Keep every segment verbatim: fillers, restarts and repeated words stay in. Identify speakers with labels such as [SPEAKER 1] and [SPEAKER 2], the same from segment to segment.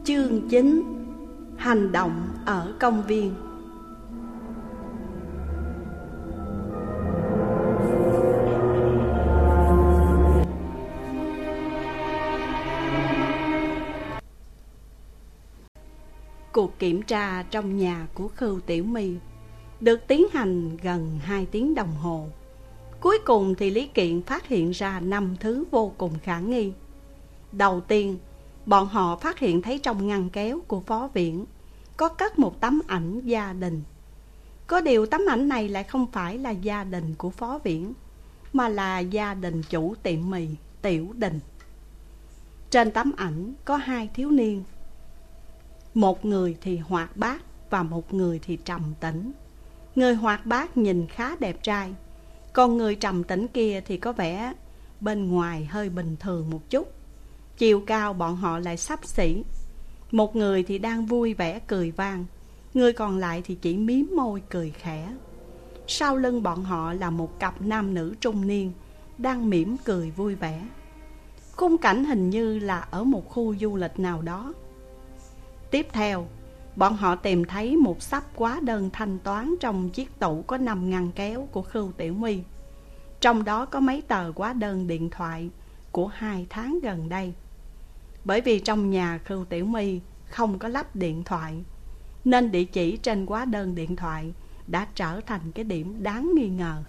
[SPEAKER 1] Chương chín. Hành động ở công viên. Cuộc kiểm tra trong nhà của Khưu Tiểu My được tiến hành gần hai tiếng đồng hồ. Cuối cùng thì Lý Kiện phát hiện ra năm thứ vô cùng khả nghi. Đầu tiên, bọn họ phát hiện thấy trong ngăn kéo của Phó Viễn có cất một tấm ảnh gia đình. Có điều tấm ảnh này lại không phải là gia đình của Phó Viễn, mà là gia đình chủ tiệm mì Tiểu Đình. Trên tấm ảnh có hai thiếu niên, một người thì hoạt bát và một người thì trầm tĩnh. Người hoạt bát nhìn khá đẹp trai, còn người trầm tĩnh kia thì có vẻ bên ngoài hơi bình thường một chút. Chiều cao bọn họ lại xấp xỉ. Một người thì đang vui vẻ cười vang, người còn lại thì chỉ mím môi cười khẽ. Sau lưng bọn họ là một cặp nam nữ trung niên đang mỉm cười vui vẻ. Khung cảnh hình như là ở một khu du lịch nào đó. Tiếp theo, bọn họ tìm thấy một xấp hóa đơn thanh toán trong chiếc tủ có năm ngăn kéo của Khưu Tiểu My. Trong đó có mấy tờ hóa đơn điện thoại của hai tháng gần đây. Bởi vì trong nhà Khưu Tiểu My không có lắp điện thoại, nên địa chỉ trên hóa đơn điện thoại đã trở thành cái điểm đáng nghi ngờ.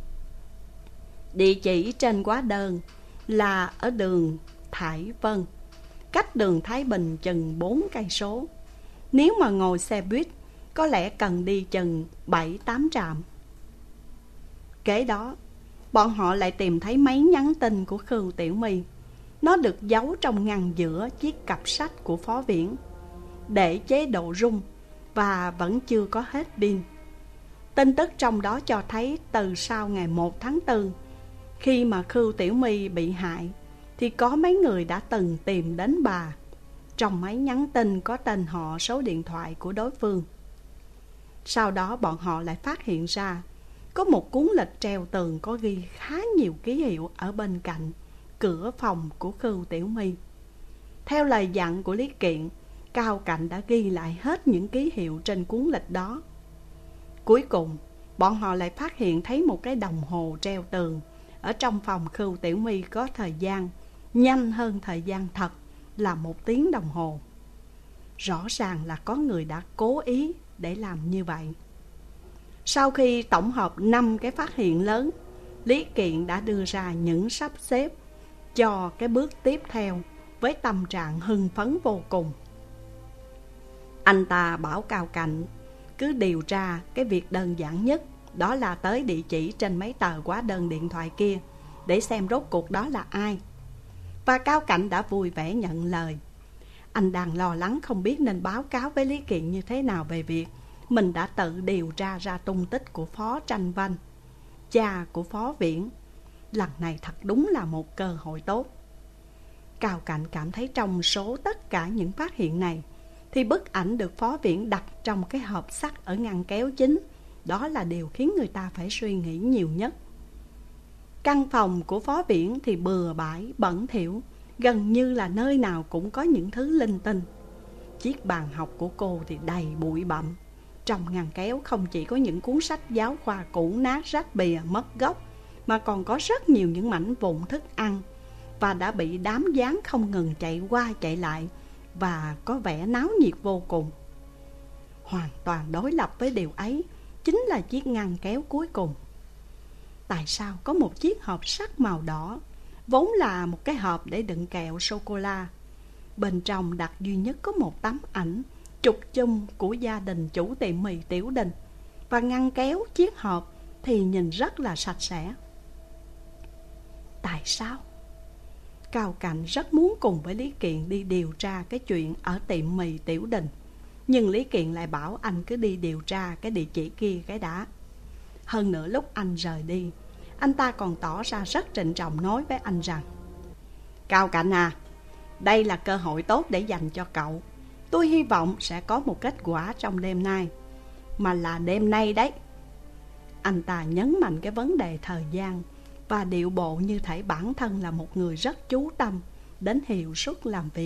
[SPEAKER 1] Địa chỉ trên hóa đơn là ở đường Thải Vân, cách đường Thái Bình chừng bốn cây số. Nếu mà ngồi xe buýt có lẽ cần đi chừng bảy tám trạm. Kế đó, bọn họ lại tìm thấy mấy nhắn tin của Khưu Tiểu My. Nó được giấu trong ngăn giữa chiếc cặp sách của Phó Viễn, để chế độ rung và vẫn chưa có hết pin. Tin tức trong đó cho thấy từ sau ngày một tháng tư, khi mà Khưu Tiểu My bị hại, thì có mấy người đã từng tìm đến bà. Trong mấy nhắn tin có tên họ, số điện thoại của đối phương. Sau đó bọn họ lại phát hiện ra có một cuốn lịch treo tường có ghi khá nhiều ký hiệu ở bên cạnh cửa phòng của Khưu Tiểu My. Theo lời dặn của Lý Kiện, Cao Cạnh đã ghi lại hết những ký hiệu trên cuốn lịch đó. Cuối cùng, bọn họ lại phát hiện thấy một cái đồng hồ treo tường ở trong phòng Khưu Tiểu My có thời gian nhanh hơn thời gian thật là một tiếng đồng hồ. Rõ ràng là có người đã cố ý để làm như vậy. Sau khi tổng hợp năm cái phát hiện lớn, Lý Kiện đã đưa ra những sắp xếp cho cái bước tiếp theo với tâm trạng hưng phấn vô cùng. Anh ta bảo Cao Cạnh cứ điều tra cái việc đơn giản nhất, đó là tới địa chỉ trên mấy tờ hóa đơn điện thoại kia để xem rốt cuộc đó là ai. Và Cao Cạnh đã vui vẻ nhận lời. Anh đang lo lắng không biết nên báo cáo với Lý Kiện như thế nào về việc mình đã tự điều tra ra tung tích của Phó Tranh Vanh, cha của Phó Viễn. Lần này thật đúng là một cơ hội tốt. Cao Cạnh cảm thấy trong số tất cả những phát hiện này, thì bức ảnh được Phó Viễn đặt trong cái hộp sắt ở ngăn kéo chính, đó là điều khiến người ta phải suy nghĩ nhiều nhất. Căn phòng của Phó Viễn thì bừa bãi, bẩn thỉu, gần như là nơi nào cũng có những thứ linh tinh. Chiếc bàn học của cô thì đầy bụi bặm. Trong ngăn kéo không chỉ có những cuốn sách giáo khoa cũ nát rách bìa mất gốc, mà còn có rất nhiều những mảnh vụn thức ăn, và đã bị đám gián không ngừng chạy qua chạy lại, và có vẻ náo nhiệt vô cùng. Hoàn toàn đối lập với điều ấy chính là chiếc ngăn kéo cuối cùng. Tại sao có một chiếc hộp sắt màu đỏ, vốn là một cái hộp để đựng kẹo sô-cô-la, bên trong đặt duy nhất có một tấm ảnh chụp chung của gia đình chủ tiệm mì Tiểu Đình, và ngăn kéo chiếc hộp thì nhìn rất là sạch sẽ? Tại sao? Cao Cạnh rất muốn cùng với Lý Kiện đi điều tra cái chuyện ở tiệm mì Tiểu Đình, nhưng Lý Kiện lại bảo anh cứ đi điều tra cái địa chỉ kia cái đã. Hơn nữa lúc anh rời đi, anh ta còn tỏ ra rất trịnh trọng nói với anh rằng: Cao Cạnh à, đây là cơ hội tốt để dành cho cậu. Tôi hy vọng sẽ có một kết quả trong đêm nay, mà là đêm nay đấy. Anh ta nhấn mạnh cái vấn đề thời gian, và điệu bộ như thể bản thân là một người rất chú tâm đến hiệu suất làm việc.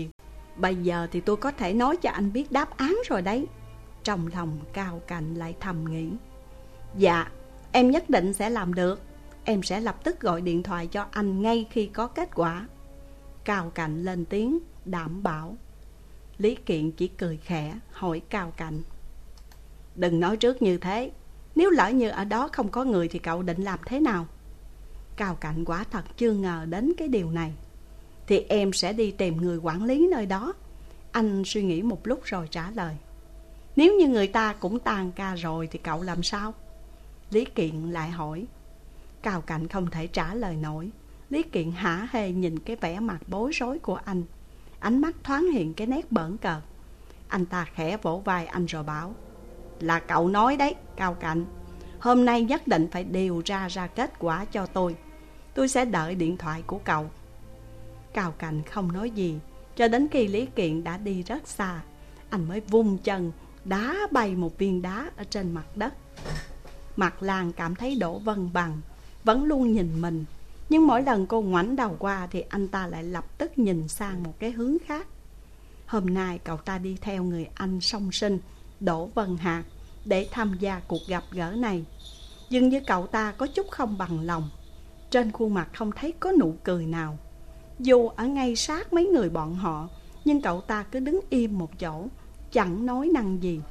[SPEAKER 1] Bây giờ thì tôi có thể nói cho anh biết đáp án rồi đấy. Trong lòng Cao Cạnh lại thầm nghĩ. Dạ, em nhất định sẽ làm được. Em sẽ lập tức gọi điện thoại cho anh ngay khi có kết quả. Cao Cạnh lên tiếng đảm bảo. Lý Kiện chỉ cười khẽ hỏi Cao Cạnh. Đừng nói trước như thế. Nếu lỡ như ở đó không có người thì cậu định làm thế nào? Cao Cạnh quả thật chưa ngờ đến cái điều này. Thì em sẽ đi tìm người quản lý nơi đó. Anh suy nghĩ một lúc rồi trả lời. Nếu như người ta cũng tan ca rồi thì cậu làm sao? Lý Kiện lại hỏi. Cao Cạnh không thể trả lời nổi. Lý Kiện hả hê nhìn cái vẻ mặt bối rối của anh. Ánh mắt thoáng hiện cái nét bỡn cợt. Anh ta khẽ vỗ vai anh rồi bảo. Là cậu nói đấy, Cao Cạnh. Hôm nay nhất định phải điều ra ra kết quả cho tôi. Tôi sẽ đợi điện thoại của cậu. Cao Cạnh không nói gì cho đến khi Lý Kiện đã đi rất xa. Anh mới vung chân đá bay một viên đá ở trên mặt đất. Mạc Lan cảm thấy Đỗ Vân Bằng vẫn luôn nhìn mình, nhưng mỗi lần cô ngoảnh đầu qua thì anh ta lại lập tức nhìn sang một cái hướng khác. Hôm nay cậu ta đi theo người anh song sinh Đỗ Vân Hạc để tham gia cuộc gặp gỡ này. Dường như cậu ta có chút không bằng lòng. Trên khuôn mặt không thấy có nụ cười nào. Dù ở ngay sát mấy người bọn họ, nhưng cậu ta cứ đứng im một chỗ, chẳng nói năng gì.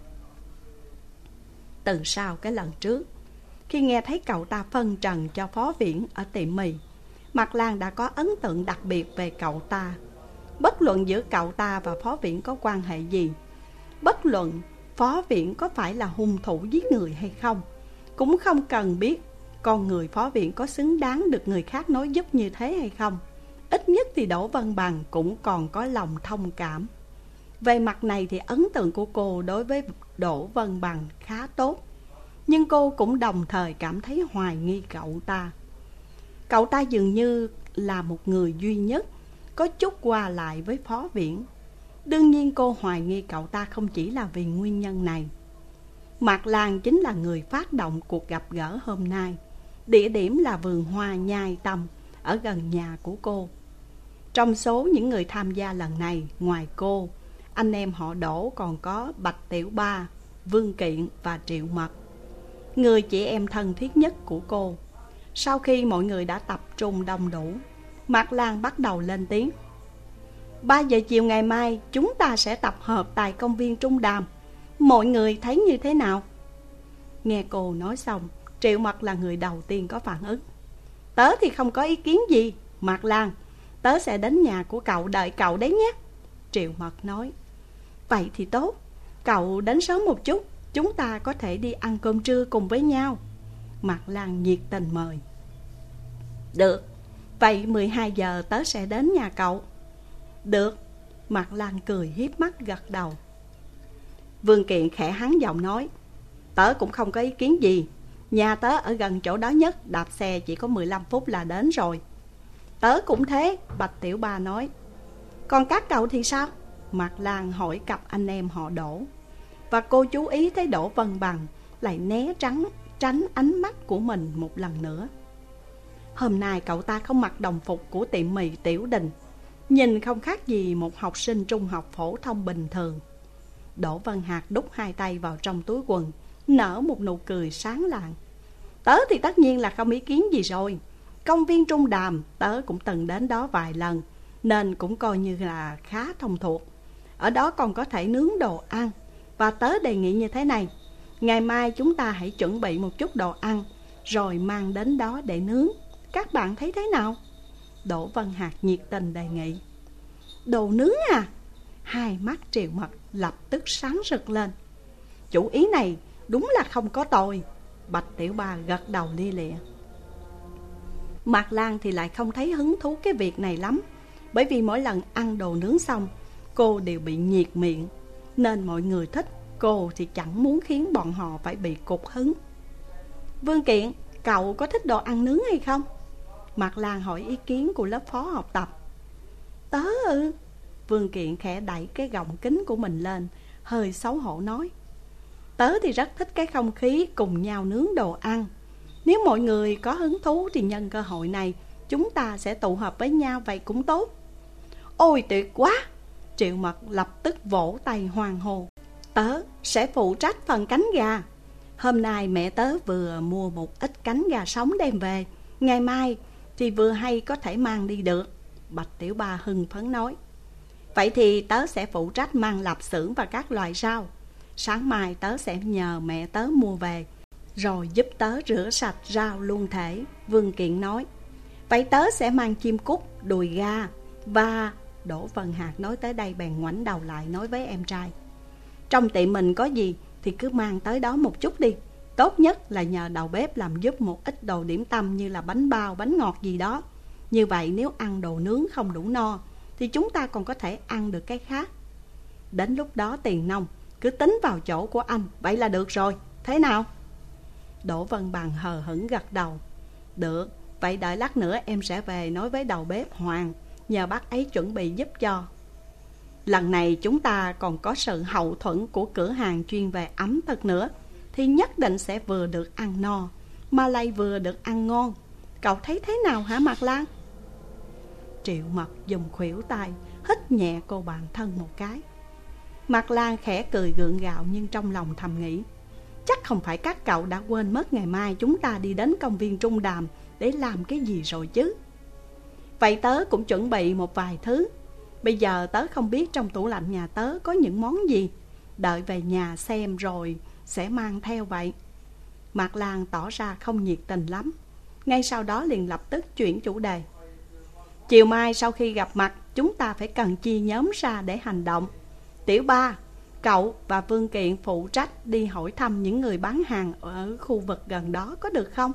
[SPEAKER 1] Từ sau cái lần trước, khi nghe thấy cậu ta phân trần cho Phó Viễn ở tiệm mì, Mạc Lan đã có ấn tượng đặc biệt về cậu ta. Bất luận giữa cậu ta và Phó Viễn có quan hệ gì, bất luận Phó Viễn có phải là hung thủ giết người hay không, cũng không cần biết con người Phó Viễn có xứng đáng được người khác nói giúp như thế hay không. Ít nhất thì Đỗ Vân Bằng cũng còn có lòng thông cảm. Về mặt này thì ấn tượng của cô đối với Đỗ Vân Bằng khá tốt. Nhưng cô cũng đồng thời cảm thấy hoài nghi cậu ta. Cậu ta dường như là một người duy nhất có chút qua lại với Phó Viễn. Đương nhiên cô hoài nghi cậu ta không chỉ là vì nguyên nhân này. Mạc Lan chính là người phát động cuộc gặp gỡ hôm nay. Địa điểm là vườn hoa Nhai Tâm ở gần nhà của cô. Trong số những người tham gia lần này, ngoài cô, anh em họ Đỗ còn có Bạch Tiểu Ba, Vương Kiện và Triệu Mật, người chị em thân thiết nhất của cô. Sau khi mọi người đã tập trung đông đủ, Mạc Lan bắt đầu lên tiếng. Ba giờ chiều ngày mai chúng ta sẽ tập hợp tại công viên Trung Đàm. Mọi người thấy như thế nào? Nghe cô nói xong, Triệu Mật là người đầu tiên có phản ứng. Tớ thì không có ý kiến gì, Mạc Lan. Tớ sẽ đến nhà của cậu đợi cậu đấy nhé. Triệu Mật nói. Vậy thì tốt, cậu đến sớm một chút, chúng ta có thể đi ăn cơm trưa cùng với nhau. Mạc Lan nhiệt tình mời. Được, vậy mười hai giờ tớ sẽ đến nhà cậu. Được, Mạc Lan cười hiếp mắt gật đầu. Vương Kiện khẽ hắn giọng nói. Tớ cũng không có ý kiến gì. Nhà tớ ở gần chỗ đó nhất, đạp xe chỉ có mười lăm phút là đến rồi. Tớ cũng thế, Bạch Tiểu Ba nói. Còn các cậu thì sao? Mạc Lan hỏi cặp anh em họ Đỗ. Và cô chú ý thấy Đỗ Vân Bằng lại né tránh tránh ánh mắt của mình một lần nữa. Hôm nay cậu ta không mặc đồng phục của tiệm mì Tiểu Đình, nhìn không khác gì một học sinh trung học phổ thông bình thường. Đỗ Vân Hạc đút hai tay vào trong túi quần, nở một nụ cười sáng lạng. Tớ thì tất nhiên là không ý kiến gì rồi. Công viên Trung Đàm tớ cũng từng đến đó vài lần, nên cũng coi như là khá thông thuộc. Ở đó còn có thể nướng đồ ăn. Và tớ đề nghị như thế này, ngày mai chúng ta hãy chuẩn bị một chút đồ ăn, rồi mang đến đó để nướng. Các bạn thấy thế nào? Đỗ Vân Hạc nhiệt tình đề nghị. Đồ nướng à? Hai mắt Triệu Mật lập tức sáng rực lên. Chủ ý này đúng là không có tồi. Bạch Tiểu Ba gật đầu lia lịa. Mạc Lan thì lại không thấy hứng thú cái việc này lắm, bởi vì mỗi lần ăn đồ nướng xong, cô đều bị nhiệt miệng, nên mọi người thích, cô thì chẳng muốn khiến bọn họ phải bị cục hứng. Vương Kiện, cậu có thích đồ ăn nướng hay không? Mạc Lan hỏi ý kiến của lớp phó học tập. Tớ ư? Vương Kiện khẽ đẩy cái gọng kính của mình lên, hơi xấu hổ nói. Tớ thì rất thích cái không khí cùng nhau nướng đồ ăn. Nếu mọi người có hứng thú thì nhân cơ hội này chúng ta sẽ tụ họp với nhau, vậy cũng tốt. Ôi tuyệt quá! Triệu Mật lập tức vỗ tay hoan hô: Tớ sẽ phụ trách phần cánh gà. Hôm nay mẹ tớ vừa mua một ít cánh gà sống đem về, ngày mai thì vừa hay có thể mang đi được. Bạch Tiểu Ba hưng phấn nói: Vậy thì tớ sẽ phụ trách mang lạp xưởng và các loại rau. Sáng mai tớ sẽ nhờ mẹ tớ mua về, rồi giúp tớ rửa sạch rau luôn thể. Vương Kiện nói: Vậy tớ sẽ mang chim cút, đùi gà và... Đỗ Vân Hạc nói tới đây bèn ngoảnh đầu lại nói với em trai: Trong tiệm mình có gì thì cứ mang tới đó một chút đi. Tốt nhất là nhờ đầu bếp làm giúp một ít đồ điểm tâm như là bánh bao, bánh ngọt gì đó. Như vậy nếu ăn đồ nướng không đủ no thì chúng ta còn có thể ăn được cái khác. Đến lúc đó tiền nong cứ tính vào chỗ của anh, vậy là được rồi, thế nào? Đỗ Vân Bằng hờ hững gật đầu: Được, vậy đợi lát nữa em sẽ về nói với đầu bếp Hoàng, nhờ bác ấy chuẩn bị giúp cho. Lần này chúng ta còn có sự hậu thuẫn của cửa hàng chuyên về ẩm thực nữa, thì nhất định sẽ vừa được ăn no mà lại vừa được ăn ngon. Cậu thấy thế nào hả Mạc Lan? Triệu Mật dùng khuỷu tay hít nhẹ cô bạn thân một cái. Mạc Lan khẽ cười gượng gạo, nhưng trong lòng thầm nghĩ: Chắc không phải các cậu đã quên mất ngày mai chúng ta đi đến công viên Trung Đàm để làm cái gì rồi chứ? Vậy tớ cũng chuẩn bị một vài thứ. Bây giờ tớ không biết trong tủ lạnh nhà tớ có những món gì. Đợi về nhà xem rồi sẽ mang theo vậy. Mạc Lan tỏ ra không nhiệt tình lắm. Ngay sau đó liền lập tức chuyển chủ đề: Chiều mai sau khi gặp mặt, chúng ta phải cần chia nhóm ra để hành động. Tiểu Ba, cậu và Vương Kiện phụ trách đi hỏi thăm những người bán hàng ở khu vực gần đó, có được không?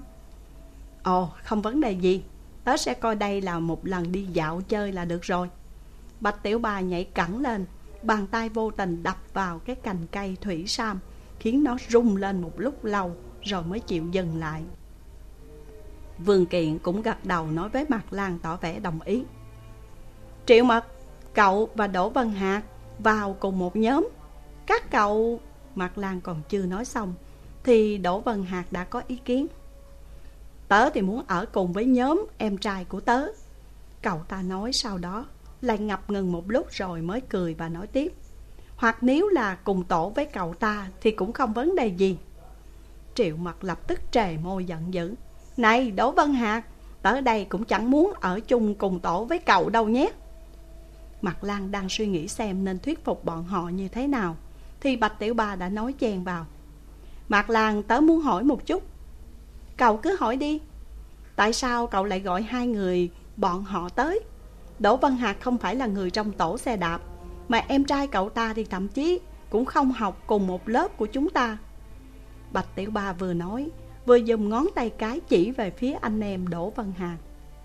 [SPEAKER 1] Ồ, không vấn đề gì. Tớ sẽ coi đây là một lần đi dạo chơi là được rồi. Bạch Tiểu Ba nhảy cẳng lên, bàn tay vô tình đập vào cái cành cây thủy sam, khiến nó rung lên một lúc lâu rồi mới chịu dừng lại. Vương Kiện cũng gật đầu nói với Mạc Lan tỏ vẻ đồng ý. Triệu Mật, cậu và Đỗ Vân Hạc vào cùng một nhóm. Các cậu... Mạc Lan còn chưa nói xong thì Đỗ Vân Hạc đã có ý kiến. Tớ thì muốn ở cùng với nhóm em trai của tớ. Cậu ta nói, sau đó lại ngập ngừng một lúc rồi mới cười và nói tiếp: Hoặc nếu là cùng tổ với cậu ta thì cũng không vấn đề gì. Triệu Mật lập tức trề môi giận dữ: Này Đỗ Vân Hạc, tớ đây cũng chẳng muốn ở chung cùng tổ với cậu đâu nhé. Mạc Lan đang suy nghĩ xem nên thuyết phục bọn họ như thế nào thì Bạch Tiểu Ba đã nói chen vào: Mạc Lan, tớ muốn hỏi một chút. Cậu cứ hỏi đi. Tại sao cậu lại gọi hai người bọn họ tới? Đỗ Vân Hạc không phải là người trong tổ xe đạp, mà em trai cậu ta thì thậm chí cũng không học cùng một lớp của chúng ta. Bạch Tiểu Ba vừa nói vừa dùng ngón tay cái chỉ về phía anh em Đỗ Vân Hạc.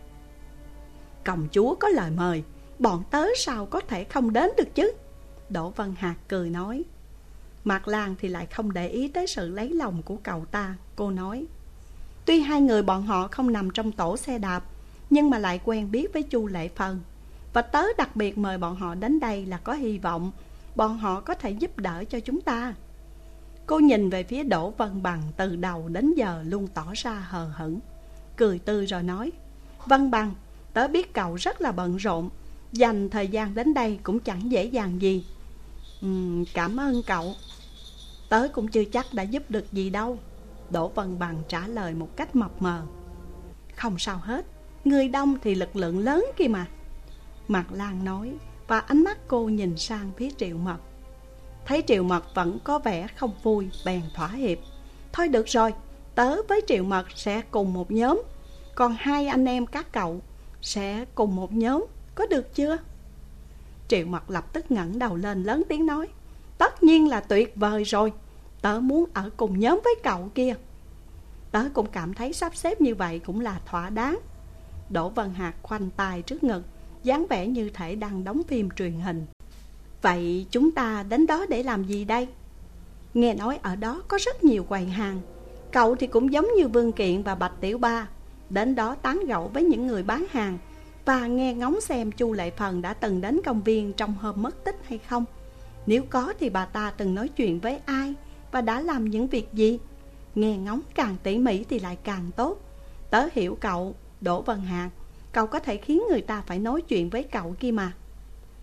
[SPEAKER 1] Công chúa có lời mời, bọn tớ sao có thể không đến được chứ? Đỗ Vân Hạc cười nói. Mạc Lan thì lại không để ý tới sự lấy lòng của cậu ta. Cô nói: Tuy hai người bọn họ không nằm trong tổ xe đạp, nhưng mà lại quen biết với Chu Lệ Phần, và tớ đặc biệt mời bọn họ đến đây là có hy vọng bọn họ có thể giúp đỡ cho chúng ta. Cô nhìn về phía Đỗ Vân Bằng từ đầu đến giờ luôn tỏ ra hờ hững, cười tươi rồi nói: Vân Bằng, tớ biết cậu rất là bận rộn, dành thời gian đến đây cũng chẳng dễ dàng gì. uhm, Cảm ơn cậu. Tớ cũng chưa chắc đã giúp được gì đâu. Đỗ Vân Bằng trả lời một cách mập mờ. Không sao hết, người đông thì lực lượng lớn kia mà. Mạc Lan nói, và ánh mắt cô nhìn sang phía Triệu Mật. Thấy Triệu Mật vẫn có vẻ không vui, bèn thỏa hiệp. Thôi được rồi, tớ với Triệu Mật sẽ cùng một nhóm, còn hai anh em các cậu sẽ cùng một nhóm, có được chưa? Triệu Mật lập tức ngẩng đầu lên lớn tiếng nói: Tất nhiên là tuyệt vời rồi, tớ muốn ở cùng nhóm với cậu kia. Tớ cũng cảm thấy sắp xếp như vậy cũng là thỏa đáng. Đỗ Vân Hạc khoanh tay trước ngực, dáng vẻ như thể đang đóng phim truyền hình. Vậy chúng ta đến đó để làm gì đây? Nghe nói ở đó có rất nhiều quầy hàng. Cậu thì cũng giống như Vương Kiện và Bạch Tiểu Ba, đến đó tán gẫu với những người bán hàng và nghe ngóng xem Chu Lệ Phần đã từng đến công viên trong hôm mất tích hay không. Nếu có thì bà ta từng nói chuyện với ai và đã làm những việc gì. Nghe ngóng càng tỉ mỉ thì lại càng tốt. Tớ hiểu cậu, Đỗ Vân Hạc, cậu có thể khiến người ta phải nói chuyện với cậu kia mà.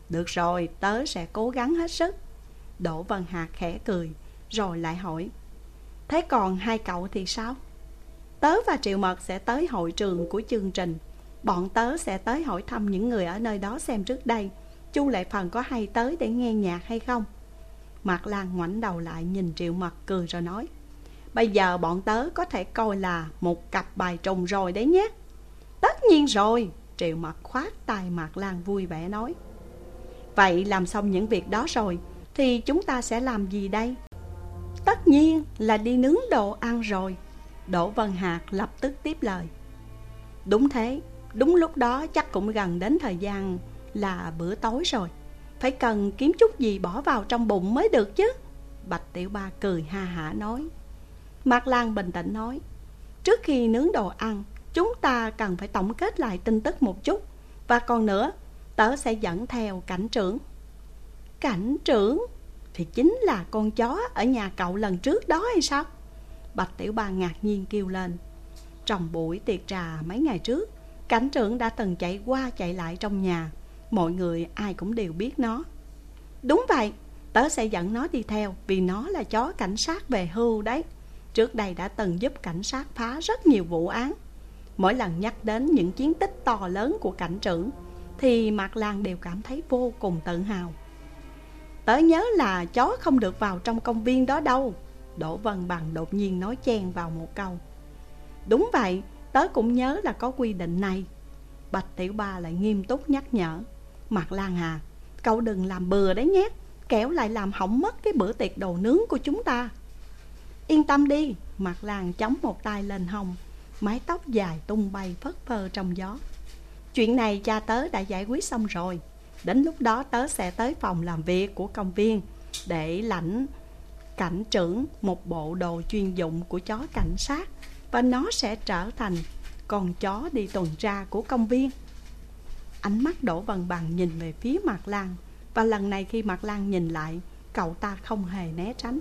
[SPEAKER 1] Được rồi, tớ sẽ cố gắng hết sức. Đỗ Vân Hạc khẽ cười, rồi lại hỏi: Thế còn hai cậu thì sao? Tớ và Triệu Mật sẽ tới hội trường của chương trình. Bọn tớ sẽ tới hỏi thăm những người ở nơi đó xem trước đây Chu Lệ Phần có hay tới để nghe nhạc hay không. Mạc Lan ngoảnh đầu lại nhìn Triệu Mật cười rồi nói: Bây giờ bọn tớ có thể coi là một cặp bài trùng rồi đấy nhé. Tất nhiên rồi, Triệu Mật khoát tay Mạc Lan vui vẻ nói. Vậy làm xong những việc đó rồi thì chúng ta sẽ làm gì đây? Tất nhiên là đi nướng đồ ăn rồi, Đỗ Vân Hạc lập tức tiếp lời. Đúng thế, đúng lúc đó chắc cũng gần đến thời gian là bữa tối rồi. Phải cần kiếm chút gì bỏ vào trong bụng mới được chứ, Bạch Tiểu Ba cười ha hả nói. Mạc Lan bình tĩnh nói: Trước khi nướng đồ ăn, chúng ta cần phải tổng kết lại tin tức một chút. Và còn nữa, tớ sẽ dẫn theo cảnh trưởng. Cảnh trưởng? Thì chính là con chó ở nhà cậu lần trước đó hay sao? Bạch Tiểu Ba ngạc nhiên kêu lên. Trong buổi tiệc trà mấy ngày trước, cảnh trưởng đã từng chạy qua chạy lại trong nhà. Mọi người ai cũng đều biết nó. Đúng vậy, tớ sẽ dẫn nó đi theo, vì nó là chó cảnh sát về hưu đấy. Trước đây đã từng giúp cảnh sát phá rất nhiều vụ án. Mỗi lần nhắc đến những chiến tích to lớn của cảnh trưởng thì Mạc Lan đều cảm thấy vô cùng tự hào. Tớ nhớ là chó không được vào trong công viên đó đâu, Đỗ Vân Bằng đột nhiên nói chen vào một câu. Đúng vậy, tớ cũng nhớ là có quy định này. Bạch Tiểu Ba lại nghiêm túc nhắc nhở. Mạc Lan à, cậu đừng làm bừa đấy nhé, kẻo lại làm hỏng mất cái bữa tiệc đồ nướng của chúng ta. Yên tâm đi, Mạc Lan chống một tay lên hông, mái tóc dài tung bay phất phơ trong gió. Chuyện này cha tớ đã giải quyết xong rồi. Đến lúc đó tớ sẽ tới phòng làm việc của công viên để lãnh cảnh trưởng một bộ đồ chuyên dụng của chó cảnh sát, và nó sẽ trở thành con chó đi tuần tra của công viên. Ánh mắt Đỗ Vân Bằng nhìn về phía Mạc Lan, và lần này khi Mạc Lan nhìn lại, cậu ta không hề né tránh.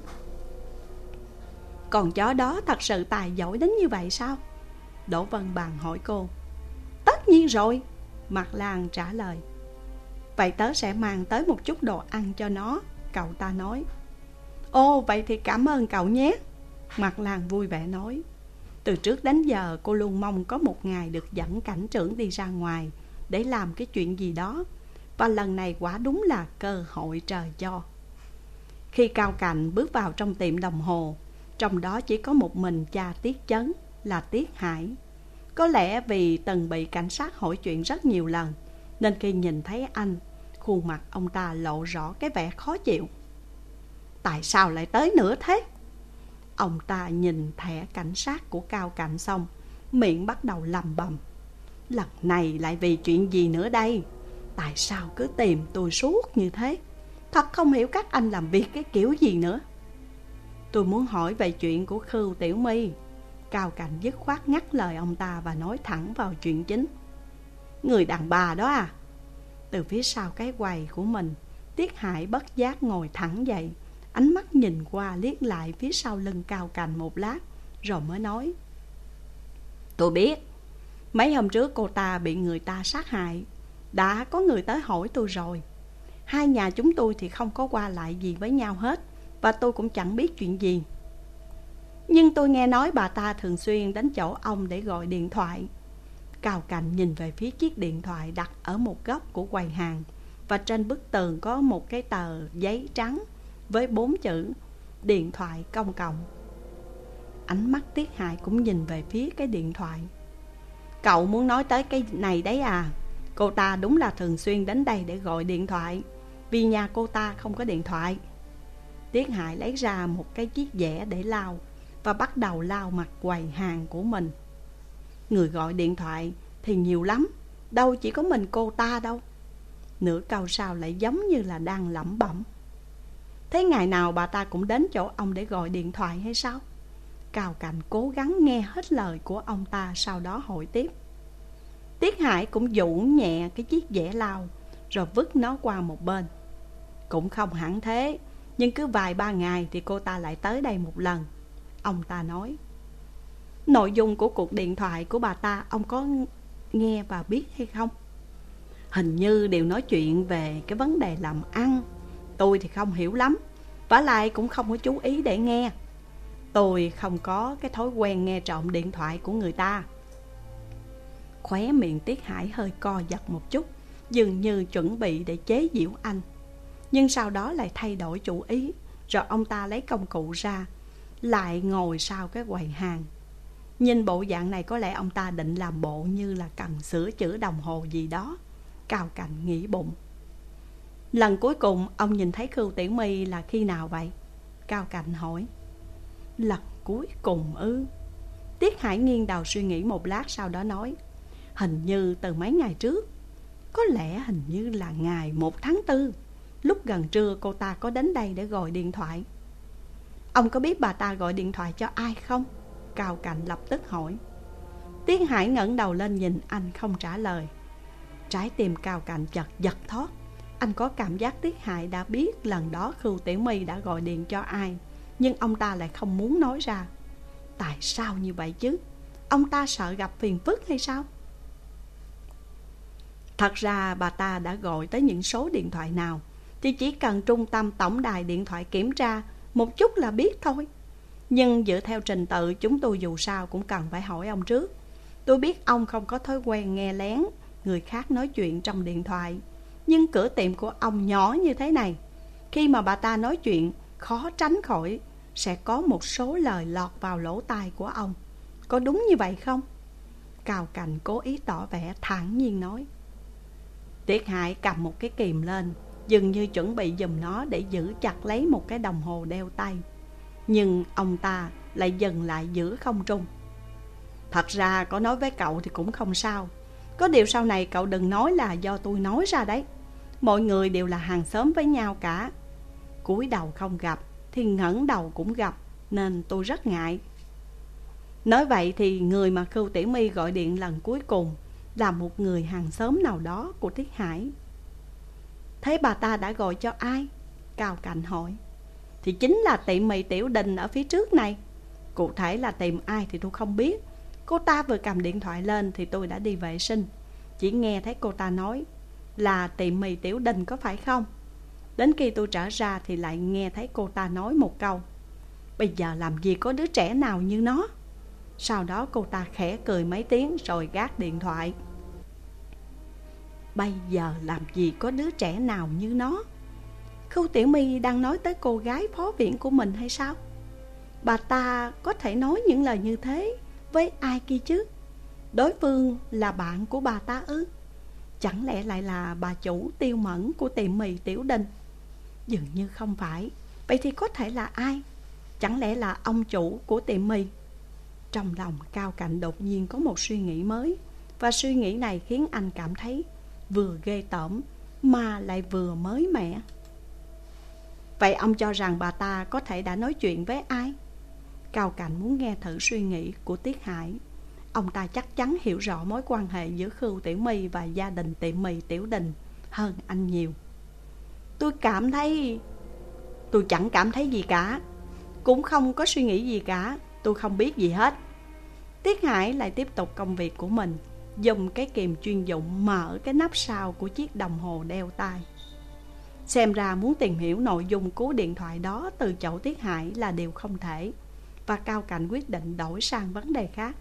[SPEAKER 1] Con chó đó thật sự tài giỏi đến như vậy sao? Đỗ Vân Bằng hỏi cô. Tất nhiên rồi, Mạc Lan trả lời. Vậy tớ sẽ mang tới một chút đồ ăn cho nó, cậu ta nói. Ồ, vậy thì cảm ơn cậu nhé, Mạc Lan vui vẻ nói. Từ trước đến giờ cô luôn mong có một ngày được dẫn cảnh trưởng đi ra ngoài để làm cái chuyện gì đó, và lần này quả đúng là cơ hội trời cho. Khi Cao Cạnh bước vào trong tiệm đồng hồ, trong đó chỉ có một mình cha Tiết Chấn là Tiết Hải. Có lẽ vì từng bị cảnh sát hỏi chuyện rất nhiều lần, nên khi nhìn thấy anh, khuôn mặt ông ta lộ rõ cái vẻ khó chịu. Tại sao lại tới nữa thế? Ông ta nhìn thẻ cảnh sát của Cao Cạnh xong, miệng bắt đầu lầm bầm. Lần này lại vì chuyện gì nữa đây? Tại sao cứ tìm tôi suốt như thế? Thật không hiểu các anh làm việc cái kiểu gì nữa. Tôi muốn hỏi về chuyện của Khưu Tiểu My. Cao Cạnh dứt khoát ngắt lời ông ta và nói thẳng vào chuyện chính. Người đàn bà đó à? Từ phía sau cái quầy của mình, Tiết Hải bất giác ngồi thẳng dậy, ánh mắt nhìn qua liếc lại phía sau lưng Cao Cạnh một lát, rồi mới nói. Tôi biết, mấy hôm trước cô ta bị người ta sát hại. Đã có người tới hỏi tôi rồi. Hai nhà chúng tôi thì không có qua lại gì với nhau hết, và tôi cũng chẳng biết chuyện gì. Nhưng tôi nghe nói bà ta thường xuyên đến chỗ ông để gọi điện thoại. Cao Cạnh nhìn về phía chiếc điện thoại đặt ở một góc của quầy hàng, và trên bức tường có một cái tờ giấy trắng với bốn chữ điện thoại công cộng. Ánh mắt Tiết Hải cũng nhìn về phía cái điện thoại. Cậu muốn nói tới cái này đấy à? Cô ta đúng là thường xuyên đến đây để gọi điện thoại, vì nhà cô ta không có điện thoại. Tiết Hải lấy ra một cái chiếc dẻ để lau, và bắt đầu lau mặt quầy hàng của mình. Người gọi điện thoại thì nhiều lắm, đâu chỉ có mình cô ta đâu. Nửa câu sau lại giống như là đang lẩm bẩm. Thế ngày nào bà ta cũng đến chỗ ông để gọi điện thoại hay sao? Cao Cạnh cố gắng nghe hết lời của ông ta, sau đó hỏi tiếp. Tiết Hải cũng dụ nhẹ cái chiếc dẻ lau, rồi vứt nó qua một bên. Cũng không hẳn thế, nhưng cứ vài ba ngày thì cô ta lại tới đây một lần, ông ta nói. Nội dung của cuộc điện thoại của bà ta ông có nghe và biết hay không? Hình như đều nói chuyện về cái vấn đề làm ăn. Tôi thì không hiểu lắm, vả lại cũng không có chú ý để nghe. Tôi không có cái thói quen nghe trộm điện thoại của người ta. Khóe miệng Tiết Hải hơi co giật một chút, dường như chuẩn bị để chế giễu anh. Nhưng sau đó lại thay đổi chủ ý. Rồi ông ta lấy công cụ ra, lại ngồi sau cái quầy hàng. Nhìn bộ dạng này có lẽ ông ta định làm bộ như là cần sửa chữa đồng hồ gì đó. Cao Cạnh nghĩ bụng. Lần cuối cùng ông nhìn thấy Khưu Tiểu My là khi nào vậy? Cao Cạnh hỏi. Lần cuối cùng ư? Tiết Hải nghiêng đầu suy nghĩ một lát, sau đó nói. Hình như từ mấy ngày trước. Có lẽ hình như là ngày một tháng tư. Lúc gần trưa cô ta có đến đây để gọi điện thoại. Ông có biết bà ta gọi điện thoại cho ai không? Cao Cạnh lập tức hỏi. Tiết Hải ngẩng đầu lên nhìn anh không trả lời. Trái tim Cao Cạnh chợt giật thót. Anh có cảm giác Tiết Hải đã biết lần đó Khưu Tiểu My đã gọi điện cho ai, nhưng ông ta lại không muốn nói ra. Tại sao như vậy chứ? Ông ta sợ gặp phiền phức hay sao? Thật ra bà ta đã gọi tới những số điện thoại nào thì chỉ cần trung tâm tổng đài điện thoại kiểm tra một chút là biết thôi. Nhưng dựa theo trình tự, chúng tôi dù sao cũng cần phải hỏi ông trước. Tôi biết ông không có thói quen nghe lén người khác nói chuyện trong điện thoại, nhưng cửa tiệm của ông nhỏ như thế này, khi mà bà ta nói chuyện, khó tránh khỏi sẽ có một số lời lọt vào lỗ tai của ông. Có đúng như vậy không? Cao Cạnh cố ý tỏ vẻ thản nhiên nói. Tiết Hải cầm một cái kìm lên, dường như chuẩn bị giùm nó để giữ chặt lấy một cái đồng hồ đeo tay. Nhưng ông ta lại dừng lại giữa không trung. Thật ra có nói với cậu thì cũng không sao. Có điều sau này cậu đừng nói là do tôi nói ra đấy. Mọi người đều là hàng xóm với nhau cả. Cúi đầu không gặp thì ngẩng đầu cũng gặp, nên tôi rất ngại. Nói vậy thì người mà Khưu Tiểu My gọi điện lần cuối cùng là một người hàng xóm nào đó của Tiết Hải. Thế bà ta đã gọi cho ai? Cao Cạnh hỏi. Thì chính là tiệm mì Tiểu Đình ở phía trước này. Cụ thể là tìm ai thì tôi không biết. Cô ta vừa cầm điện thoại lên thì tôi đã đi vệ sinh. Chỉ nghe thấy cô ta nói là tiệm mì Tiểu Đình có phải không? Đến khi tôi trở ra thì lại nghe thấy cô ta nói một câu. Bây giờ làm gì có đứa trẻ nào như nó. Sau đó cô ta khẽ cười mấy tiếng rồi gác điện thoại. Bây giờ làm gì có đứa trẻ nào như nó? Khưu Tiểu My đang nói tới cô gái phó viện của mình hay sao? Bà ta có thể nói những lời như thế với ai kia chứ? Đối phương là bạn của bà ta ư? Chẳng lẽ lại là bà chủ Tiêu Mẫn của tiệm mì Tiểu Đình? Dường như không phải. Vậy thì có thể là ai? Chẳng lẽ là ông chủ của tiệm mì? Trong lòng Cao Cạnh đột nhiên có một suy nghĩ mới. Và suy nghĩ này khiến anh cảm thấy vừa ghê tởm mà lại vừa mới mẻ. Vậy ông cho rằng bà ta có thể đã nói chuyện với ai? Cao Cạnh muốn nghe thử suy nghĩ của Tiết Hải. Ông ta chắc chắn hiểu rõ mối quan hệ giữa Khưu Tiểu My và gia đình tiệm mì Tiểu Đình hơn anh nhiều. Tôi cảm thấy... Tôi chẳng cảm thấy gì cả, cũng không có suy nghĩ gì cả. Tôi không biết gì hết. Tiết Hải lại tiếp tục công việc của mình, dùng cái kìm chuyên dụng mở cái nắp sau của chiếc đồng hồ đeo tay. Xem ra muốn tìm hiểu nội dung cú điện thoại đó từ chỗ Tiết Hải là điều không thể. Và Cao Cạnh quyết định đổi sang vấn đề khác.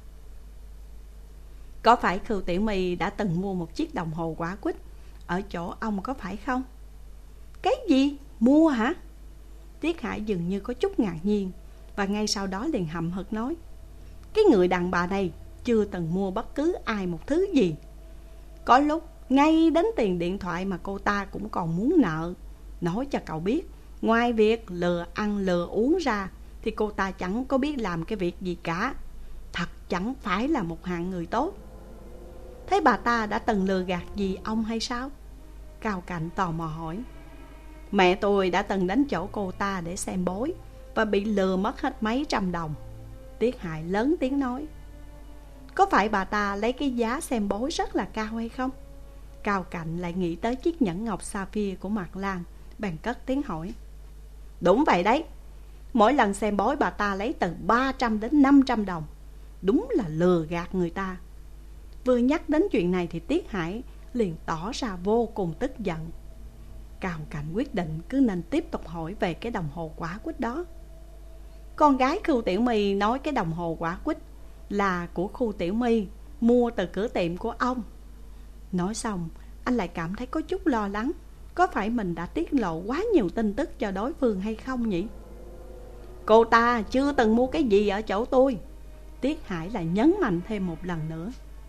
[SPEAKER 1] Có phải Khưu Tiểu My đã từng mua một chiếc đồng hồ quả quýt ở chỗ ông có phải không? Cái gì? Mua hả? Tiết Hải dường như có chút ngạc nhiên, và ngay sau đó liền hậm hực nói. Cái người đàn bà này chưa từng mua bất cứ ai một thứ gì. Có lúc ngay đến tiền điện thoại mà cô ta cũng còn muốn nợ. Nói cho cậu biết, ngoài việc lừa ăn lừa uống ra thì cô ta chẳng có biết làm cái việc gì cả. Thật chẳng phải là một hạng người tốt. Thế bà ta đã từng lừa gạt gì ông hay sao? Cao Cạnh tò mò hỏi. Mẹ tôi đã từng đến chỗ cô ta để xem bói và bị lừa mất hết mấy trăm đồng. Tiết Hải lớn tiếng nói. Có phải bà ta lấy cái giá xem bói rất là cao hay không? Cao Cạnh lại nghĩ tới chiếc nhẫn ngọc sapphire của Mạc Lan, bèn cất tiếng hỏi. Đúng vậy đấy. Mỗi lần xem bói bà ta lấy từ ba trăm đến năm trăm đồng. Đúng là lừa gạt người ta. Vừa nhắc đến chuyện này thì Tiết Hải liền tỏ ra vô cùng tức giận. Cao Cảnh quyết định cứ nên tiếp tục hỏi về cái đồng hồ quả quýt đó. Con gái Khưu Tiểu My nói cái đồng hồ quả quýt là của Khưu Tiểu My mua từ cửa tiệm của ông. Nói xong, anh lại cảm thấy có chút lo lắng. Có phải mình đã tiết lộ quá nhiều tin tức cho đối phương hay không nhỉ? Cô ta chưa từng mua cái gì ở chỗ tôi, Tiết Hải lại nhấn mạnh thêm một lần nữa.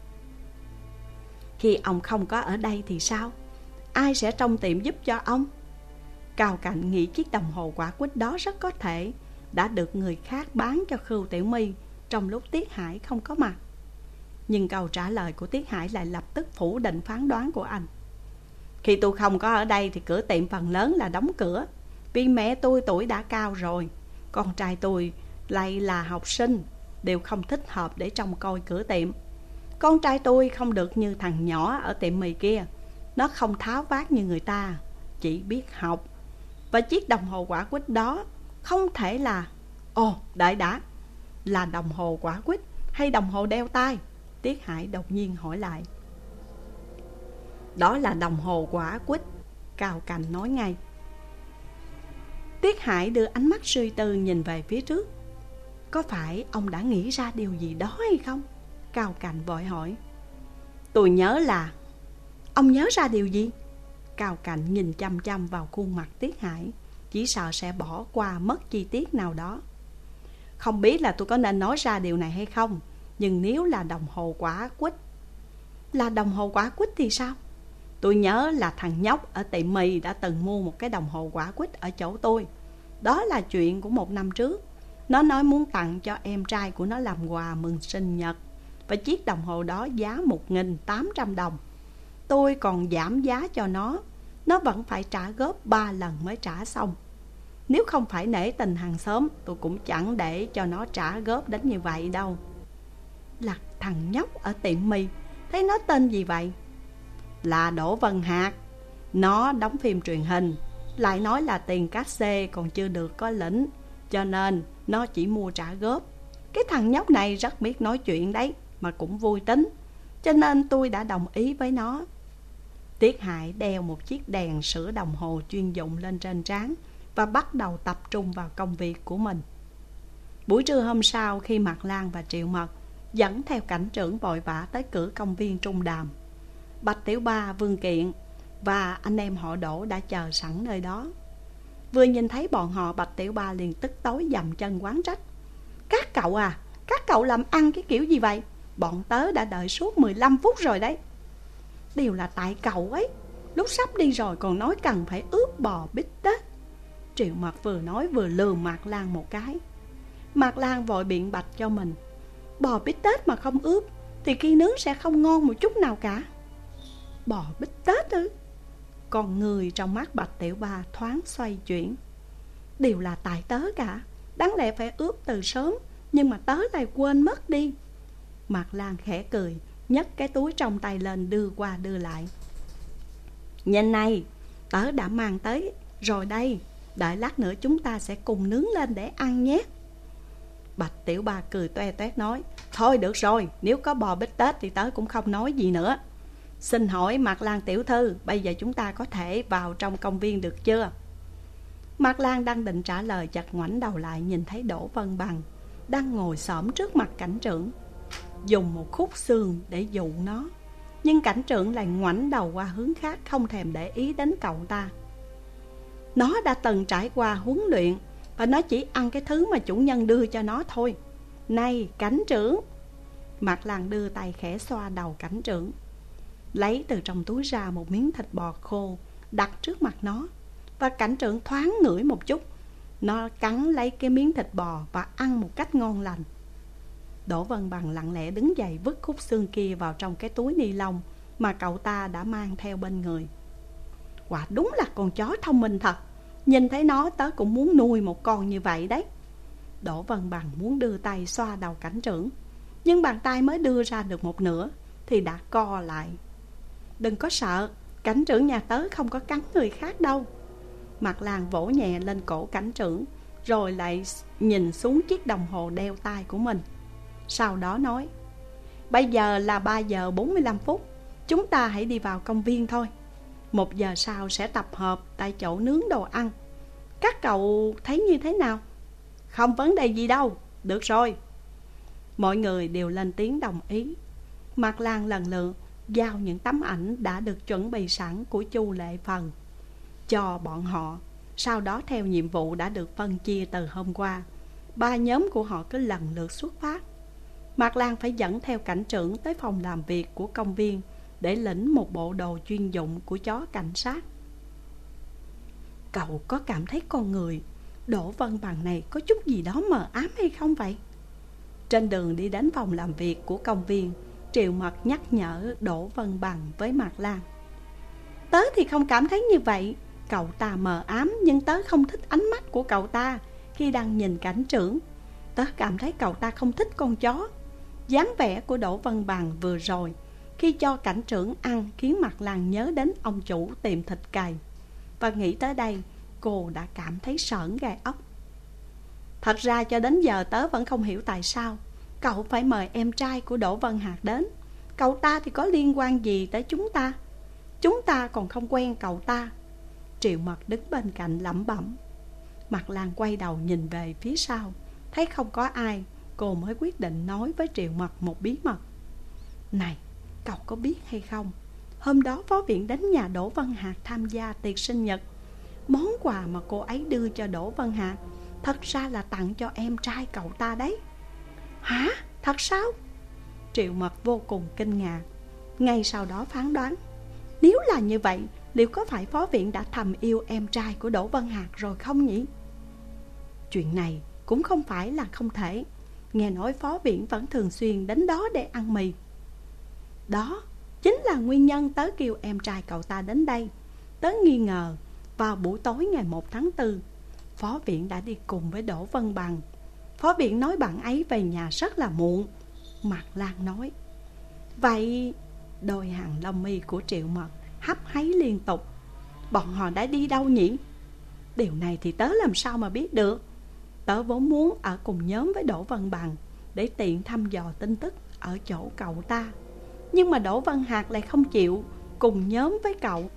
[SPEAKER 1] Khi ông không có ở đây thì sao? Ai sẽ trong tiệm giúp cho ông? Cao Cảnh nghĩ chiếc đồng hồ quả quýt đó rất có thể đã được người khác bán cho Khưu Tiểu My trong lúc Tiết Hải không có mặt. Nhưng câu trả lời của Tiết Hải lại lập tức phủ định phán đoán của anh. Khi tôi không có ở đây thì cửa tiệm phần lớn là đóng cửa, vì mẹ tôi tuổi đã cao rồi, con trai tôi lại là học sinh, đều không thích hợp để trông coi cửa tiệm. Con trai tôi không được như thằng nhỏ ở tiệm mì kia, nó không tháo vát như người ta, chỉ biết học. Và chiếc đồng hồ quả quýt đó không thể là... Ồ, đợi đã, là đồng hồ quả quýt hay đồng hồ đeo tay? Tiết Hải đột nhiên hỏi lại. Đó là đồng hồ quả quýt, Cao Cảnh nói ngay. Tiết Hải đưa ánh mắt suy tư nhìn về phía trước. Có phải ông đã nghĩ ra điều gì đó hay không? Cao Cảnh vội hỏi. Tôi nhớ là... Ông nhớ ra điều gì? Cao Cảnh nhìn chăm chăm vào khuôn mặt Tiết Hải, chỉ sợ sẽ bỏ qua mất chi tiết nào đó. Không biết là tôi có nên nói ra điều này hay không, nhưng nếu là đồng hồ quả quýt... Là đồng hồ quả quýt thì sao? Tôi nhớ là thằng nhóc ở tiệm mì đã từng mua một cái đồng hồ quả quýt ở chỗ tôi. Đó là chuyện của một năm trước. Nó nói muốn tặng cho em trai của nó làm quà mừng sinh nhật, và chiếc đồng hồ đó giá một nghìn tám trăm đồng. Tôi còn giảm giá cho nó, nó vẫn phải trả góp ba lần mới trả xong. Nếu không phải nể tình hàng xóm, tôi cũng chẳng để cho nó trả góp đến như vậy đâu. Là thằng nhóc ở tiệm mì, thấy nó tên gì vậy? Là Đỗ Vân Hạc. Nó đóng phim truyền hình, lại nói là tiền cát xê còn chưa được có lĩnh, cho nên nó chỉ mua trả góp. Cái thằng nhóc này rất biết nói chuyện đấy, mà cũng vui tính, cho nên tôi đã đồng ý với nó. Tiết Hải đeo một chiếc đèn sửa đồng hồ chuyên dụng lên trên trán và bắt đầu tập trung vào công việc của mình. Buổi trưa hôm sau, khi Mạc Lan và Triệu Mật dẫn theo cảnh trưởng vội vã tới cửa công viên Trung Đàm, Bạch Tiểu Ba, Vương Kiện và anh em họ Đỗ đã chờ sẵn nơi đó. Vừa nhìn thấy bọn họ, Bạch Tiểu Ba liền tức tối dậm chân oán trách. Các cậu à, các cậu làm ăn cái kiểu gì vậy? Bọn tớ đã đợi suốt mười lăm phút rồi đấy. Đều là tại cậu ấy, lúc sắp đi rồi còn nói cần phải ướp bò bít tết. Triệu Mật vừa nói vừa lườm Mạc Lan một cái. Mạc Lan vội biện bạch cho mình. Bò bít tết mà không ướp thì khi nướng sẽ không ngon một chút nào cả. Bò bít tết ư? Còn người trong mắt Bạch Tiểu Ba thoáng xoay chuyển. Đều là tại tớ cả, đáng lẽ phải ướp từ sớm, nhưng mà tớ lại quên mất đi. Mạc Lan khẽ cười, nhấc cái túi trong tay lên đưa qua đưa lại. Nhìn này, tớ đã mang tới rồi đây, đợi lát nữa chúng ta sẽ cùng nướng lên để ăn nhé. Bạch Tiểu Ba cười toe toét nói. Thôi được rồi, nếu có bò bít tết thì tớ cũng không nói gì nữa. Xin hỏi Mạc Lan tiểu thư, bây giờ chúng ta có thể vào trong công viên được chưa? Mạc Lan đang định trả lời, chợt ngoảnh đầu lại nhìn thấy Đỗ Vân Bằng đang ngồi xổm trước mặt cảnh trưởng, dùng một khúc xương để dụ nó. Nhưng cảnh trưởng lại ngoảnh đầu qua hướng khác, không thèm để ý đến cậu ta. Nó đã từng trải qua huấn luyện, và nó chỉ ăn cái thứ mà chủ nhân đưa cho nó thôi. Này cảnh trưởng! Mạc Lan đưa tay khẽ xoa đầu cảnh trưởng, lấy từ trong túi ra một miếng thịt bò khô đặt trước mặt nó. Và cảnh trưởng thoáng ngửi một chút, nó cắn lấy cái miếng thịt bò và ăn một cách ngon lành. Đỗ Vân Bằng lặng lẽ đứng dậy, vứt khúc xương kia vào trong cái túi ni lông mà cậu ta đã mang theo bên người. Quả đúng là con chó thông minh thật, nhìn thấy nó tớ cũng muốn nuôi một con như vậy đấy. Đỗ Vân Bằng muốn đưa tay xoa đầu cảnh trưởng, nhưng bàn tay mới đưa ra được một nửa thì đã co lại. Đừng có sợ, cảnh trưởng nhà tớ không có cắn người khác đâu. Mạc Lan vỗ nhẹ lên cổ cảnh trưởng, rồi lại nhìn xuống chiếc đồng hồ đeo tay của mình. Sau đó nói, bây giờ là ba giờ bốn mươi lăm phút, Chúng ta hãy đi vào công viên thôi. Một giờ sau sẽ tập hợp tại chỗ nướng đồ ăn. Các cậu thấy như thế nào? Không vấn đề gì đâu. Được rồi. Mọi người đều lên tiếng đồng ý. Mạc Lan lần lượt giao những tấm ảnh đã được chuẩn bị sẵn của Chu Lệ Phần cho bọn họ. Sau đó theo nhiệm vụ đã được phân chia từ hôm qua, ba nhóm của họ cứ lần lượt xuất phát. Mạc Lan phải dẫn theo cảnh trưởng tới phòng làm việc của công viên để lĩnh một bộ đồ chuyên dụng của chó cảnh sát. Cậu có cảm thấy con người Đỗ Vân Bằng này có chút gì đó mờ ám hay không vậy? Trên đường đi đến phòng làm việc của công viên, Triệu Mật nhắc nhở Đỗ Vân Bằng với Mạc Lan. Tớ thì không cảm thấy như vậy. Cậu ta mờ ám, nhưng tớ không thích ánh mắt của cậu ta khi đang nhìn cảnh trưởng. Tớ cảm thấy cậu ta không thích con chó. Dáng vẻ của Đỗ Vân Bằng vừa rồi khi cho cảnh trưởng ăn khiến Mạc Lan nhớ đến ông chủ tiệm thịt cày. Và nghĩ tới đây, cô đã cảm thấy sởn gai ốc. Thật ra cho đến giờ tớ vẫn không hiểu tại sao cậu phải mời em trai của Đỗ Vân Hạc đến. Cậu ta thì có liên quan gì tới chúng ta? Chúng ta còn không quen cậu ta. Triệu Mật đứng bên cạnh lẩm bẩm. Mạc Lan quay đầu nhìn về phía sau, thấy không có ai, cô mới quyết định nói với Triệu Mật một bí mật. Này, cậu có biết hay không, hôm đó phó viện đến nhà Đỗ Vân Hạc tham gia tiệc sinh nhật. Món quà mà cô ấy đưa cho Đỗ Vân Hạc thật ra là tặng cho em trai cậu ta đấy. Hả? Thật sao? Triệu Mật vô cùng kinh ngạc. Ngay sau đó phán đoán, nếu là như vậy, liệu có phải phó viện đã thầm yêu em trai của Đỗ Vân Hạc rồi không nhỉ? Chuyện này cũng không phải là không thể. Nghe nói phó viện vẫn thường xuyên đến đó để ăn mì. Đó chính là nguyên nhân tớ kêu em trai cậu ta đến đây. Tớ nghi ngờ vào buổi tối ngày một tháng tư, phó viện đã đi cùng với Đỗ Vân Bằng. Phó viện nói bạn ấy về nhà rất là muộn. Mạc Lan nói. Vậy đôi hàng lông mi của Triệu Mật hấp háy liên tục. Bọn họ đã đi đâu nhỉ? Điều này thì tớ làm sao mà biết được. Tớ vốn muốn ở cùng nhóm với Đỗ Vân Bằng để tiện thăm dò tin tức ở chỗ cậu ta, nhưng mà Đỗ Vân Hạc lại không chịu cùng nhóm với cậu.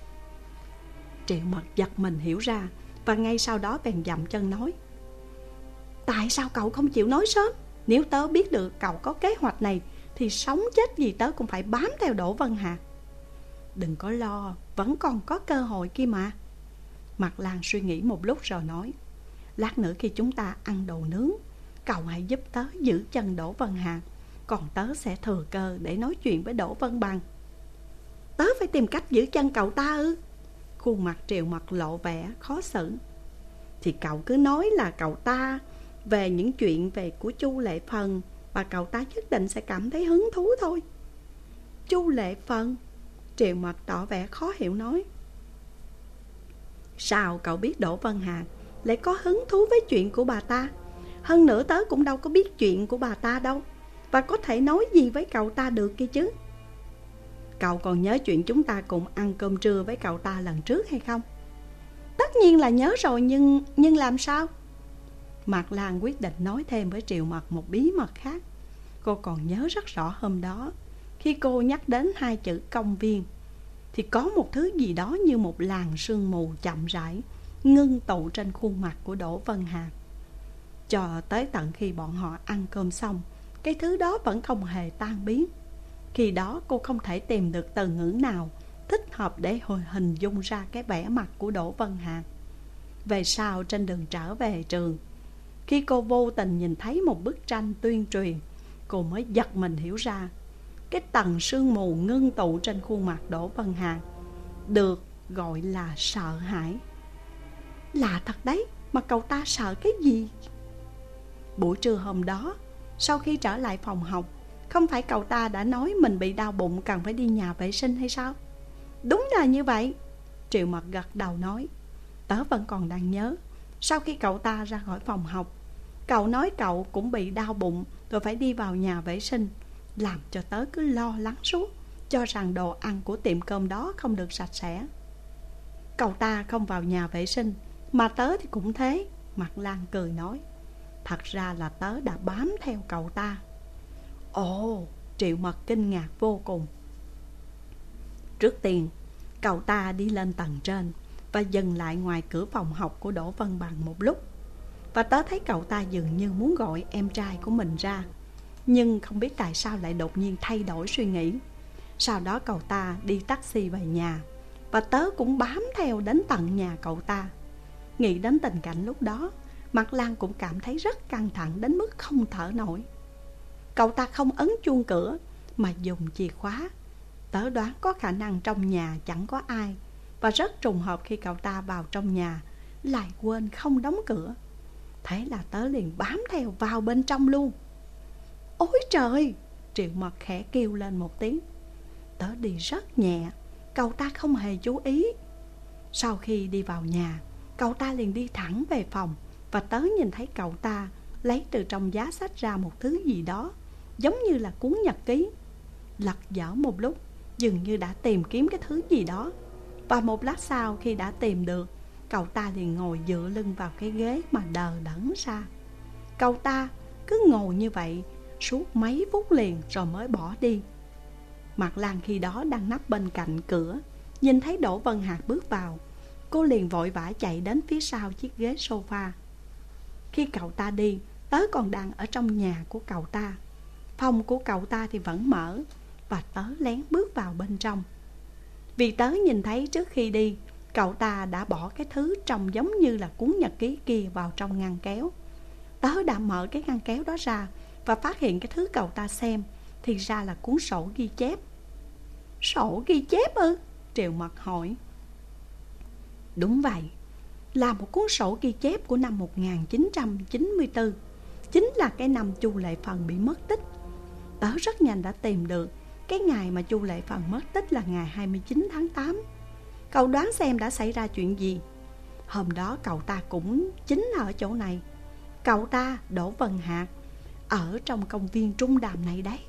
[SPEAKER 1] Triệu Mật giật mình hiểu ra, và ngay sau đó bèn dậm chân nói. Tại sao cậu không chịu nói sớm? Nếu tớ biết được cậu có kế hoạch này thì sống chết gì tớ cũng phải bám theo Đỗ Vân Hạc. Đừng có lo, vẫn còn có cơ hội kia mà. Mạc Lan suy nghĩ một lúc rồi nói. Lát nữa khi chúng ta ăn đồ nướng, cậu hãy giúp tớ giữ chân Đỗ Vân Hạc, còn tớ sẽ thừa cơ để nói chuyện với Đỗ Vân Bằng. Tớ phải tìm cách giữ chân cậu ta ư? Khuôn mặt Triệu Mật lộ vẻ khó xử. Thì cậu cứ nói là cậu ta về những chuyện về của Chu Lệ Phần, và cậu ta nhất định sẽ cảm thấy hứng thú thôi. Chu Lệ Phần? Triệu Mật tỏ vẻ khó hiểu nói. Sao cậu biết Đỗ Vân Hạc lại có hứng thú với chuyện của bà ta? Hơn nữa tớ cũng đâu có biết chuyện của bà ta đâu, và có thể nói gì với cậu ta được kia chứ. Cậu còn nhớ chuyện chúng ta cùng ăn cơm trưa với cậu ta lần trước hay không? Tất nhiên là nhớ rồi, nhưng nhưng làm sao? Mạc Lan quyết định nói thêm với Triệu Mật một bí mật khác. Cô còn nhớ rất rõ hôm đó, khi cô nhắc đến hai chữ công viên, thì có một thứ gì đó như một làn sương mù chậm rãi ngưng tụ trên khuôn mặt của Đỗ Vân Hạc. Cho tới tận khi bọn họ ăn cơm xong, cái thứ đó vẫn không hề tan biến. Khi đó cô không thể tìm được từ ngữ nào thích hợp để hồi hình dung ra cái vẻ mặt của Đỗ Vân Hạc. Về sau trên đường trở về trường, khi cô vô tình nhìn thấy một bức tranh tuyên truyền, cô mới giật mình hiểu ra cái tầng sương mù ngưng tụ trên khuôn mặt Đỗ Vân Hạc được gọi là sợ hãi. Lạ thật đấy, mà cậu ta sợ cái gì? Buổi trưa hôm đó, sau khi trở lại phòng học, không phải cậu ta đã nói mình bị đau bụng cần phải đi nhà vệ sinh hay sao? Đúng là như vậy. Triệu Mật gật đầu nói. Tớ vẫn còn đang nhớ, sau khi cậu ta ra khỏi phòng học, cậu nói cậu cũng bị đau bụng rồi phải đi vào nhà vệ sinh, làm cho tớ cứ lo lắng suốt, cho rằng đồ ăn của tiệm cơm đó không được sạch sẽ. Cậu ta không vào nhà vệ sinh, mà tớ thì cũng thế. Mạc Lan cười nói. Thật ra là tớ đã bám theo cậu ta. Ồ, Triệu Mật kinh ngạc vô cùng. Trước tiên, cậu ta đi lên tầng trên và dừng lại ngoài cửa phòng học của Đỗ Vân Bằng một lúc. Và tớ thấy cậu ta dường như muốn gọi em trai của mình ra, nhưng không biết tại sao lại đột nhiên thay đổi suy nghĩ. Sau đó cậu ta đi taxi về nhà, và tớ cũng bám theo đến tận nhà cậu ta. Nghĩ đến tình cảnh lúc đó, Mặt Lan cũng cảm thấy rất căng thẳng đến mức không thở nổi. Cậu ta không ấn chuông cửa mà dùng chìa khóa. Tớ đoán có khả năng trong nhà chẳng có ai, và rất trùng hợp khi cậu ta vào trong nhà lại quên không đóng cửa. Thế là tớ liền bám theo vào bên trong luôn. Ôi trời! Triệu Mật khẽ kêu lên một tiếng. Tớ đi rất nhẹ, cậu ta không hề chú ý. Sau khi đi vào nhà, cậu ta liền đi thẳng về phòng, và tớ nhìn thấy cậu ta lấy từ trong giá sách ra một thứ gì đó, giống như là cuốn nhật ký. Lật dở một lúc, dường như đã tìm kiếm cái thứ gì đó. Và một lát sau, khi đã tìm được, cậu ta liền ngồi dựa lưng vào cái ghế mà đờ đẫn ra. Cậu ta cứ ngồi như vậy suốt mấy phút liền rồi mới bỏ đi. Mặt Lan khi đó đang nấp bên cạnh cửa, nhìn thấy Đỗ Vân Hạc bước vào. Cô liền vội vã chạy đến phía sau chiếc ghế sofa. Khi cậu ta đi, tớ còn đang ở trong nhà của cậu ta. Phòng của cậu ta thì vẫn mở, và tớ lén bước vào bên trong. Vì tớ nhìn thấy trước khi đi, cậu ta đã bỏ cái thứ trông giống như là cuốn nhật ký kia vào trong ngăn kéo. Tớ đã mở cái ngăn kéo đó ra và phát hiện cái thứ cậu ta xem thì ra là cuốn sổ ghi chép. Sổ ghi chép ư? Triệu Mật hỏi. Đúng vậy, là một cuốn sổ ghi chép của năm một nghìn chín trăm chín mươi tư, chính là cái năm Chu Lệ Phần bị mất tích. Tớ rất nhanh đã tìm được cái ngày mà Chu Lệ Phần mất tích là ngày hai mươi chín tháng tám. Cậu đoán xem đã xảy ra chuyện gì? Hôm đó cậu ta cũng chính ở chỗ này. Cậu ta, Đỗ Vân Hạc, ở trong công viên Trung Đàm này đấy.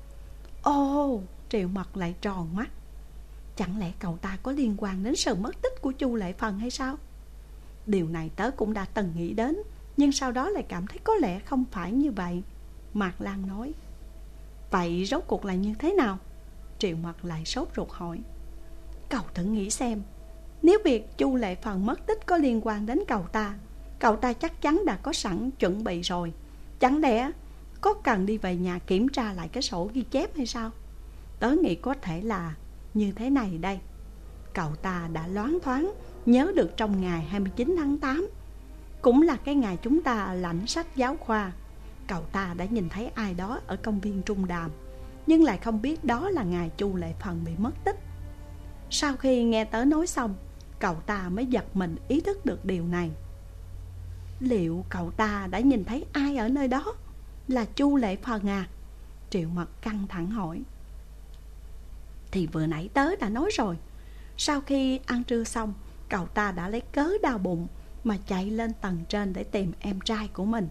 [SPEAKER 1] Ồ, Triệu Mật lại tròn mắt. Chẳng lẽ cậu ta có liên quan đến sự mất tích của Chu Lệ Phần hay sao? Điều này tớ cũng đã từng nghĩ đến, nhưng sau đó lại cảm thấy có lẽ không phải như vậy. Mạc Lan nói. Vậy rốt cuộc là như thế nào? Triệu Mật lại sốt ruột hỏi. Cậu thử nghĩ xem, nếu việc Chu Lệ Phần mất tích có liên quan đến cậu ta, cậu ta chắc chắn đã có sẵn chuẩn bị rồi. Chẳng lẽ có cần đi về nhà kiểm tra lại cái sổ ghi chép hay sao? Tớ nghĩ có thể là như thế này đây. Cậu ta đã loáng thoáng nhớ được trong ngày hai mươi chín tháng tám, cũng là cái ngày chúng ta lãnh sách giáo khoa, cậu ta đã nhìn thấy ai đó ở công viên Trung Đàm, nhưng lại không biết đó là ngày Chu Lệ Phần bị mất tích. Sau khi nghe tớ nói xong, cậu ta mới giật mình ý thức được điều này. Liệu cậu ta đã nhìn thấy ai ở nơi đó? Là Chu Lệ Phần à? Triệu Mật căng thẳng hỏi. Thì vừa nãy tớ đã nói rồi. Sau khi ăn trưa xong, cậu ta đã lấy cớ đau bụng mà chạy lên tầng trên để tìm em trai của mình.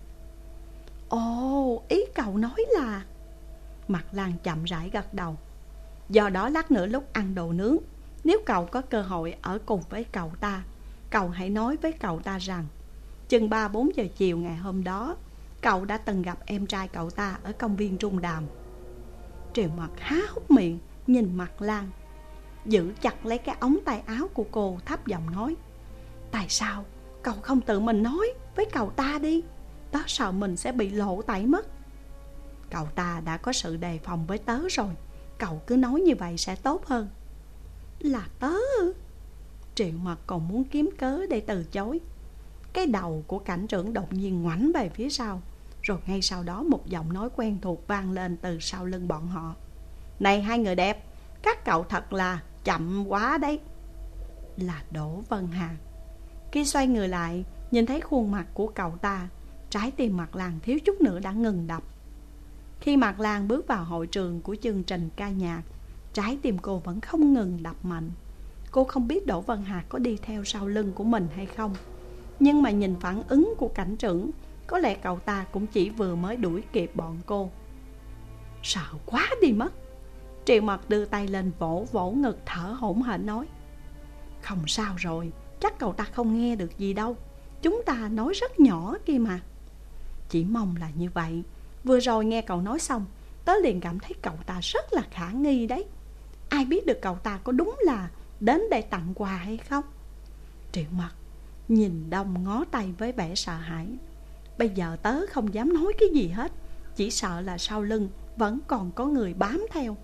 [SPEAKER 1] Ồ, ý cậu nói là... Mặt Lan chậm rãi gật đầu. Do đó lát nữa lúc ăn đồ nướng, nếu cậu có cơ hội ở cùng với cậu ta, cậu hãy nói với cậu ta rằng chừng ba bốn giờ chiều ngày hôm đó, cậu đã từng gặp em trai cậu ta ở công viên Trung Đàm. Triệu Mật há hốc miệng nhìn Mặt Lan, giữ chặt lấy cái ống tay áo của cô, thấp giọng nói. Tại sao cậu không tự mình nói với cậu ta đi? Tớ sợ mình sẽ bị lộ tẩy mất. Cậu ta đã có sự đề phòng với tớ rồi, cậu cứ nói như vậy sẽ tốt hơn. Là tớ ư? Triệu Mật còn muốn kiếm cớ để từ chối. Cái đầu của cảnh trưởng đột nhiên ngoảnh về phía sau, rồi ngay sau đó một giọng nói quen thuộc vang lên từ sau lưng bọn họ. Này hai người đẹp, các cậu thật là chậm quá đấy. Là Đỗ Vân Hạc. Khi xoay người lại, nhìn thấy khuôn mặt của cậu ta, trái tim Mặt Lan thiếu chút nữa đã ngừng đập. Khi Mặt Lan bước vào hội trường của chương trình ca nhạc, trái tim cô vẫn không ngừng đập mạnh. Cô không biết Đỗ Vân Hạc có đi theo sau lưng của mình hay không, nhưng mà nhìn phản ứng của cảnh trưởng, có lẽ cậu ta cũng chỉ vừa mới đuổi kịp bọn cô. Sợ quá đi mất. Triệu Mật đưa tay lên vỗ vỗ ngực thở hổn hển nói. Không sao rồi, chắc cậu ta không nghe được gì đâu, chúng ta nói rất nhỏ kia mà. Chỉ mong là như vậy. Vừa rồi nghe cậu nói xong, tớ liền cảm thấy cậu ta rất là khả nghi đấy. Ai biết được cậu ta có đúng là đến để tặng quà hay không? Triệu Mật nhìn đông ngó tây với vẻ sợ hãi. Bây giờ tớ không dám nói cái gì hết, chỉ sợ là sau lưng vẫn còn có người bám theo.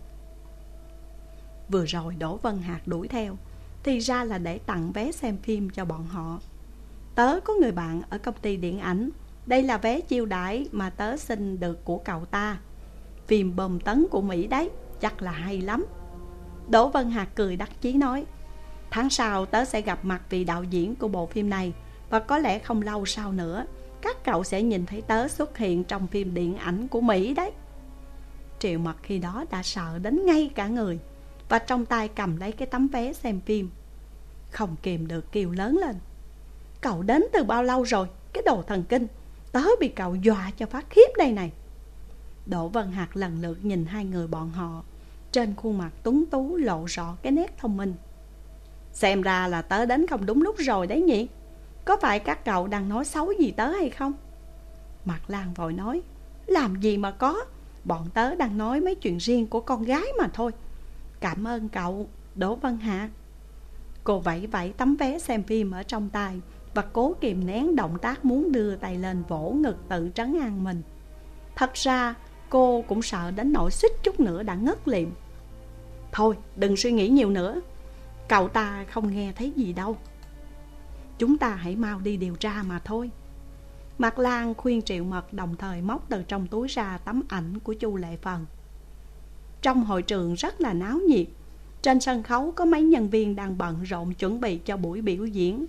[SPEAKER 1] Vừa rồi Đỗ Vân Hạc đuổi theo thì ra là để tặng vé xem phim cho bọn họ. Tớ có người bạn ở công ty điện ảnh, đây là vé chiêu đãi mà tớ xin được của cậu ta. Phim bom tấn của Mỹ đấy, chắc là hay lắm. Đỗ Vân Hạc cười đắc chí nói, tháng sau tớ sẽ gặp mặt vị đạo diễn của bộ phim này, và có lẽ không lâu sau nữa các cậu sẽ nhìn thấy tớ xuất hiện trong phim điện ảnh của Mỹ đấy. Triệu Mật khi đó đã sợ đến ngay cả người, và trong tay cầm lấy cái tấm vé xem phim, không kìm được kêu lớn lên, cậu đến từ bao lâu rồi, cái đồ thần kinh, tớ bị cậu dọa cho phát khiếp đây này. Đỗ Vân Hạc lần lượt nhìn hai người bọn họ, trên khuôn mặt tuấn tú lộ rõ cái nét thông minh. Xem ra là tớ đến không đúng lúc rồi đấy nhỉ? Có phải các cậu đang nói xấu gì tớ hay không? Mạc Lan vội nói, làm gì mà có, bọn tớ đang nói mấy chuyện riêng của con gái mà thôi. Cảm ơn cậu, Đỗ Vân Hạc. Cô vẫy vẫy tấm vé xem phim ở trong tay và cố kìm nén động tác muốn đưa tay lên vỗ ngực tự trấn an mình. Thật ra cô cũng sợ đến nỗi suýt chút nữa đã ngất liệm. Thôi đừng suy nghĩ nhiều nữa, cậu ta không nghe thấy gì đâu, chúng ta hãy mau đi điều tra mà thôi. Mạc Lan khuyên Triệu Mật, đồng thời móc từ trong túi ra tấm ảnh của Chu Lệ Phần. Trong hội trường rất là náo nhiệt. Trên sân khấu có mấy nhân viên đang bận rộn chuẩn bị cho buổi biểu diễn.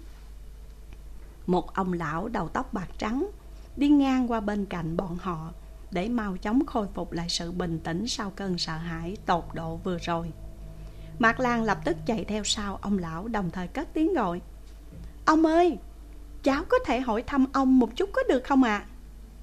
[SPEAKER 1] Một ông lão đầu tóc bạc trắng đi ngang qua bên cạnh bọn họ để mau chóng khôi phục lại sự bình tĩnh sau cơn sợ hãi tột độ vừa rồi. Mạc Lan lập tức chạy theo sau ông lão, đồng thời cất tiếng gọi, ông ơi, cháu có thể hỏi thăm ông một chút có được không ạ? À?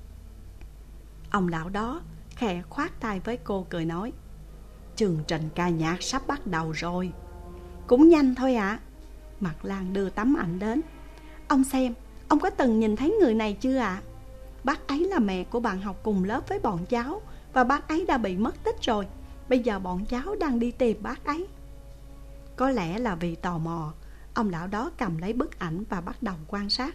[SPEAKER 1] Ông lão đó khẽ khoát tay với cô cười nói, chương trình ca nhạc sắp bắt đầu rồi. Cũng nhanh thôi ạ. À. Mạc Lan đưa tấm ảnh đến. Ông xem, ông có từng nhìn thấy người này chưa ạ? À? Bác ấy là mẹ của bạn học cùng lớp với bọn cháu, và bác ấy đã bị mất tích rồi. Bây giờ bọn cháu đang đi tìm bác ấy. Có lẽ là vì tò mò, ông lão đó cầm lấy bức ảnh và bắt đầu quan sát.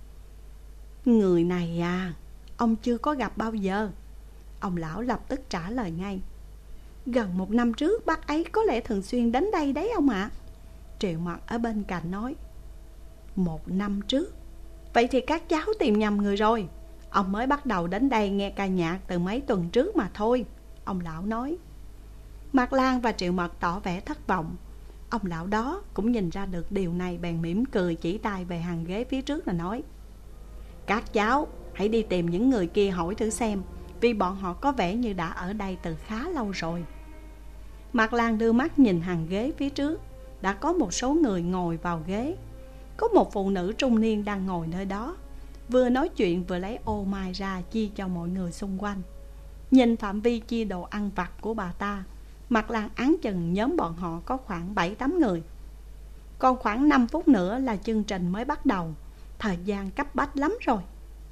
[SPEAKER 1] Người này à, ông chưa có gặp bao giờ. Ông lão lập tức trả lời ngay. Gần một năm trước bác ấy có lẽ thường xuyên đến đây đấy ông ạ. À? Triệu Mật ở bên cạnh nói. Một năm trước? Vậy thì các cháu tìm nhầm người rồi. Ông mới bắt đầu đến đây nghe ca nhạc từ mấy tuần trước mà thôi, ông lão nói. Mạc Lan và Triệu Mật tỏ vẻ thất vọng. Ông lão đó cũng nhìn ra được điều này, bèn mỉm cười chỉ tay về hàng ghế phía trước là nói, các cháu hãy đi tìm những người kia hỏi thử xem, vì bọn họ có vẻ như đã ở đây từ khá lâu rồi. Mạc Lan đưa mắt nhìn hàng ghế phía trước. Đã có một số người ngồi vào ghế. Có một phụ nữ trung niên đang ngồi nơi đó, vừa nói chuyện vừa lấy ô mai ra chia cho mọi người xung quanh. Nhìn phạm vi chia đồ ăn vặt của bà ta, Mạc Lan áng chừng nhóm bọn họ có khoảng bảy tám người. Còn khoảng năm phút nữa là chương trình mới bắt đầu. Thời gian cấp bách lắm rồi.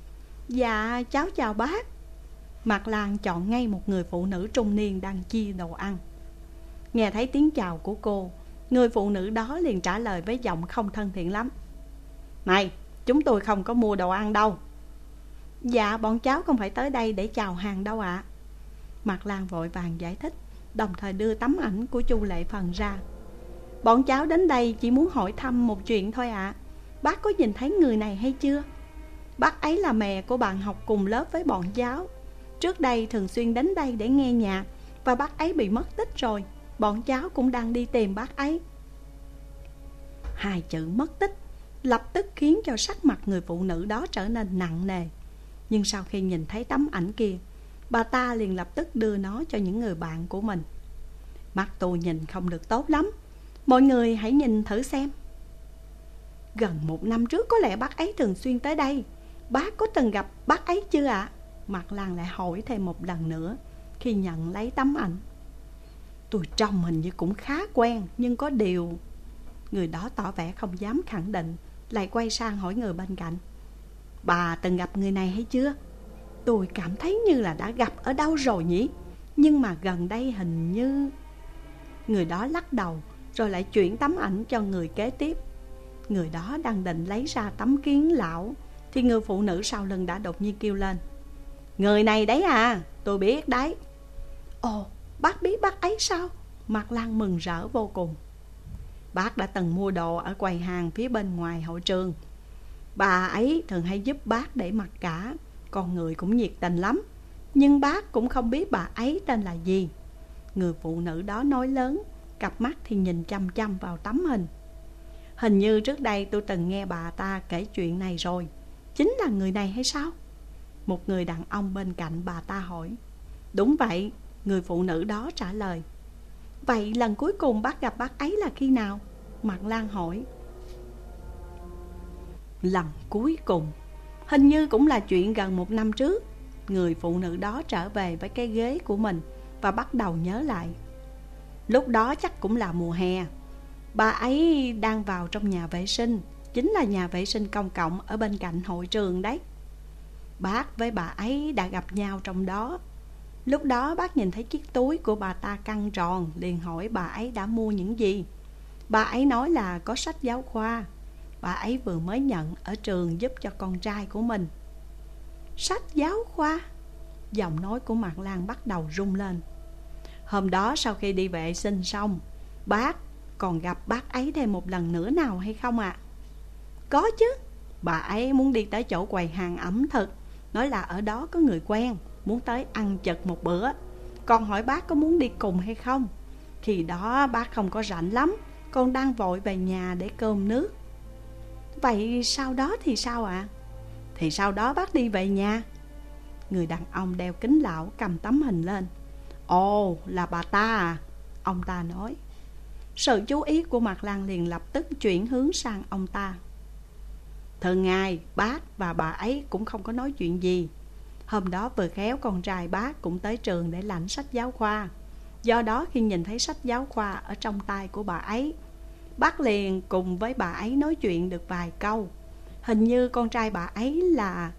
[SPEAKER 1] Dạ cháu chào bác. Mạc Lan chọn ngay một người phụ nữ trung niên đang chia đồ ăn. Nghe thấy tiếng chào của cô, người phụ nữ đó liền trả lời với giọng không thân thiện lắm. Này, chúng tôi không có mua đồ ăn đâu. Dạ bọn cháu không phải tới đây để chào hàng đâu ạ. À. Mạc Lan vội vàng giải thích, đồng thời đưa tấm ảnh của Chu Lệ Phần ra. Bọn cháu đến đây chỉ muốn hỏi thăm một chuyện thôi ạ. À. Bác có nhìn thấy người này hay chưa? Bác ấy là mẹ của bạn học cùng lớp với bọn cháu. Trước đây thường xuyên đến đây để nghe nhạc, và bác ấy bị mất tích rồi. Bọn cháu cũng đang đi tìm bác ấy. Hai chữ mất tích lập tức khiến cho sắc mặt người phụ nữ đó trở nên nặng nề. Nhưng sau khi nhìn thấy tấm ảnh kia, bà ta liền lập tức đưa nó cho những người bạn của mình. Mắt tôi nhìn không được tốt lắm, mọi người hãy nhìn thử xem. Gần một năm trước có lẽ bác ấy thường xuyên tới đây. Bác có từng gặp bác ấy chưa ạ? À? Mạc Lan lại hỏi thêm một lần nữa khi nhận lấy tấm ảnh. Tôi trông hình như cũng khá quen, nhưng có điều... Người đó tỏ vẻ không dám khẳng định, lại quay sang hỏi người bên cạnh. Bà từng gặp người này hay chưa? Tôi cảm thấy như là đã gặp ở đâu rồi nhỉ? Nhưng mà gần đây hình như... Người đó lắc đầu, rồi lại chuyển tấm ảnh cho người kế tiếp. Người đó đang định lấy ra tấm kiến lão, thì người phụ nữ sau lưng đã đột nhiên kêu lên: Người này đấy à, tôi biết đấy. Ồ, bác biết bác ấy sao? Mạc Lan mừng rỡ vô cùng. Bác đã từng mua đồ ở quầy hàng phía bên ngoài hội trường. Bà ấy thường hay giúp bác để mặc cả, con người cũng nhiệt tình lắm. Nhưng bác cũng không biết bà ấy tên là gì. Người phụ nữ đó nói lớn, cặp mắt thì nhìn chăm chăm vào tấm hình. Hình như trước đây tôi từng nghe bà ta kể chuyện này rồi. Chính là người này hay sao? Một người đàn ông bên cạnh bà ta hỏi. Đúng vậy, người phụ nữ đó trả lời. Vậy lần cuối cùng bác gặp bác ấy là khi nào? Mạc Lan hỏi. Lần cuối cùng hình như cũng là chuyện gần một năm trước. Người phụ nữ đó trở về với cái ghế của mình và bắt đầu nhớ lại. Lúc đó chắc cũng là mùa hè. Bà ấy đang vào trong nhà vệ sinh, chính là nhà vệ sinh công cộng ở bên cạnh hội trường đấy. Bác với bà ấy đã gặp nhau trong đó. Lúc đó bác nhìn thấy chiếc túi của bà ta căng tròn, liền hỏi bà ấy đã mua những gì. Bà ấy nói là có sách giáo khoa. Bà ấy vừa mới nhận ở trường giúp cho con trai của mình. Sách giáo khoa? Giọng nói của Mạc Lan bắt đầu rung lên. Hôm đó sau khi đi vệ sinh xong, bác còn gặp bác ấy thêm một lần nữa nào hay không ạ? À? Có chứ. Bà ấy muốn đi tới chỗ quầy hàng ẩm thực, nói là ở đó có người quen, muốn tới ăn chật một bữa. Con hỏi bác có muốn đi cùng hay không. Khi đó bác không có rảnh lắm, con đang vội về nhà để cơm nước. Vậy sau đó thì sao ạ? À? Thì sau đó bác đi về nhà. Người đàn ông đeo kính lão cầm tấm hình lên. Ồ, là bà ta à? Ông ta nói. Sự chú ý của Mạc Lan liền lập tức chuyển hướng sang ông ta. Thường ngày bác và bà ấy cũng không có nói chuyện gì. Hôm đó vừa khéo con trai bác cũng tới trường để lãnh sách giáo khoa. Do đó khi nhìn thấy sách giáo khoa ở trong tay của bà ấy, bác liền cùng với bà ấy nói chuyện được vài câu. Hình như con trai bà ấy là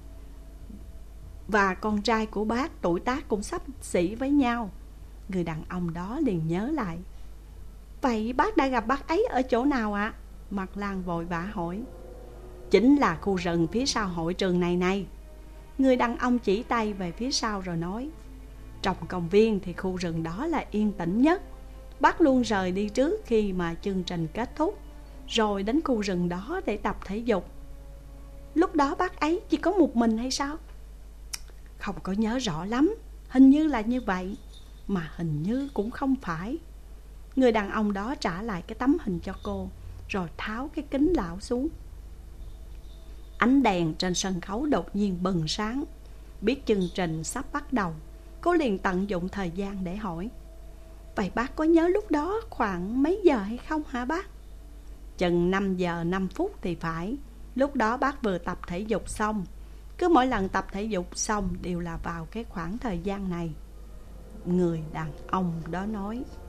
[SPEAKER 1] và con trai của bác tuổi tác cũng xấp xỉ với nhau. Người đàn ông đó liền nhớ lại. Vậy bác đã gặp bác ấy ở chỗ nào ạ? À? Mạc Lan vội vã hỏi. Chính là khu rừng phía sau hội trường này này. Người đàn ông chỉ tay về phía sau rồi nói. Trong công viên thì khu rừng đó là yên tĩnh nhất. Bác luôn rời đi trước khi mà chương trình kết thúc, rồi đến khu rừng đó để tập thể dục. Lúc đó bác ấy chỉ có một mình hay sao? Không có nhớ rõ lắm. Hình như là như vậy. Mà hình như cũng không phải. Người đàn ông đó trả lại cái tấm hình cho cô, rồi tháo cái kính lão xuống. Ánh đèn trên sân khấu đột nhiên bừng sáng. Biết chương trình sắp bắt đầu, cô liền tận dụng thời gian để hỏi. Vậy bác có nhớ lúc đó khoảng mấy giờ hay không hả bác? Chừng năm giờ năm phút thì phải. Lúc đó bác vừa tập thể dục xong. Cứ mỗi lần tập thể dục xong đều là vào cái khoảng thời gian này. Người đàn ông đó nói.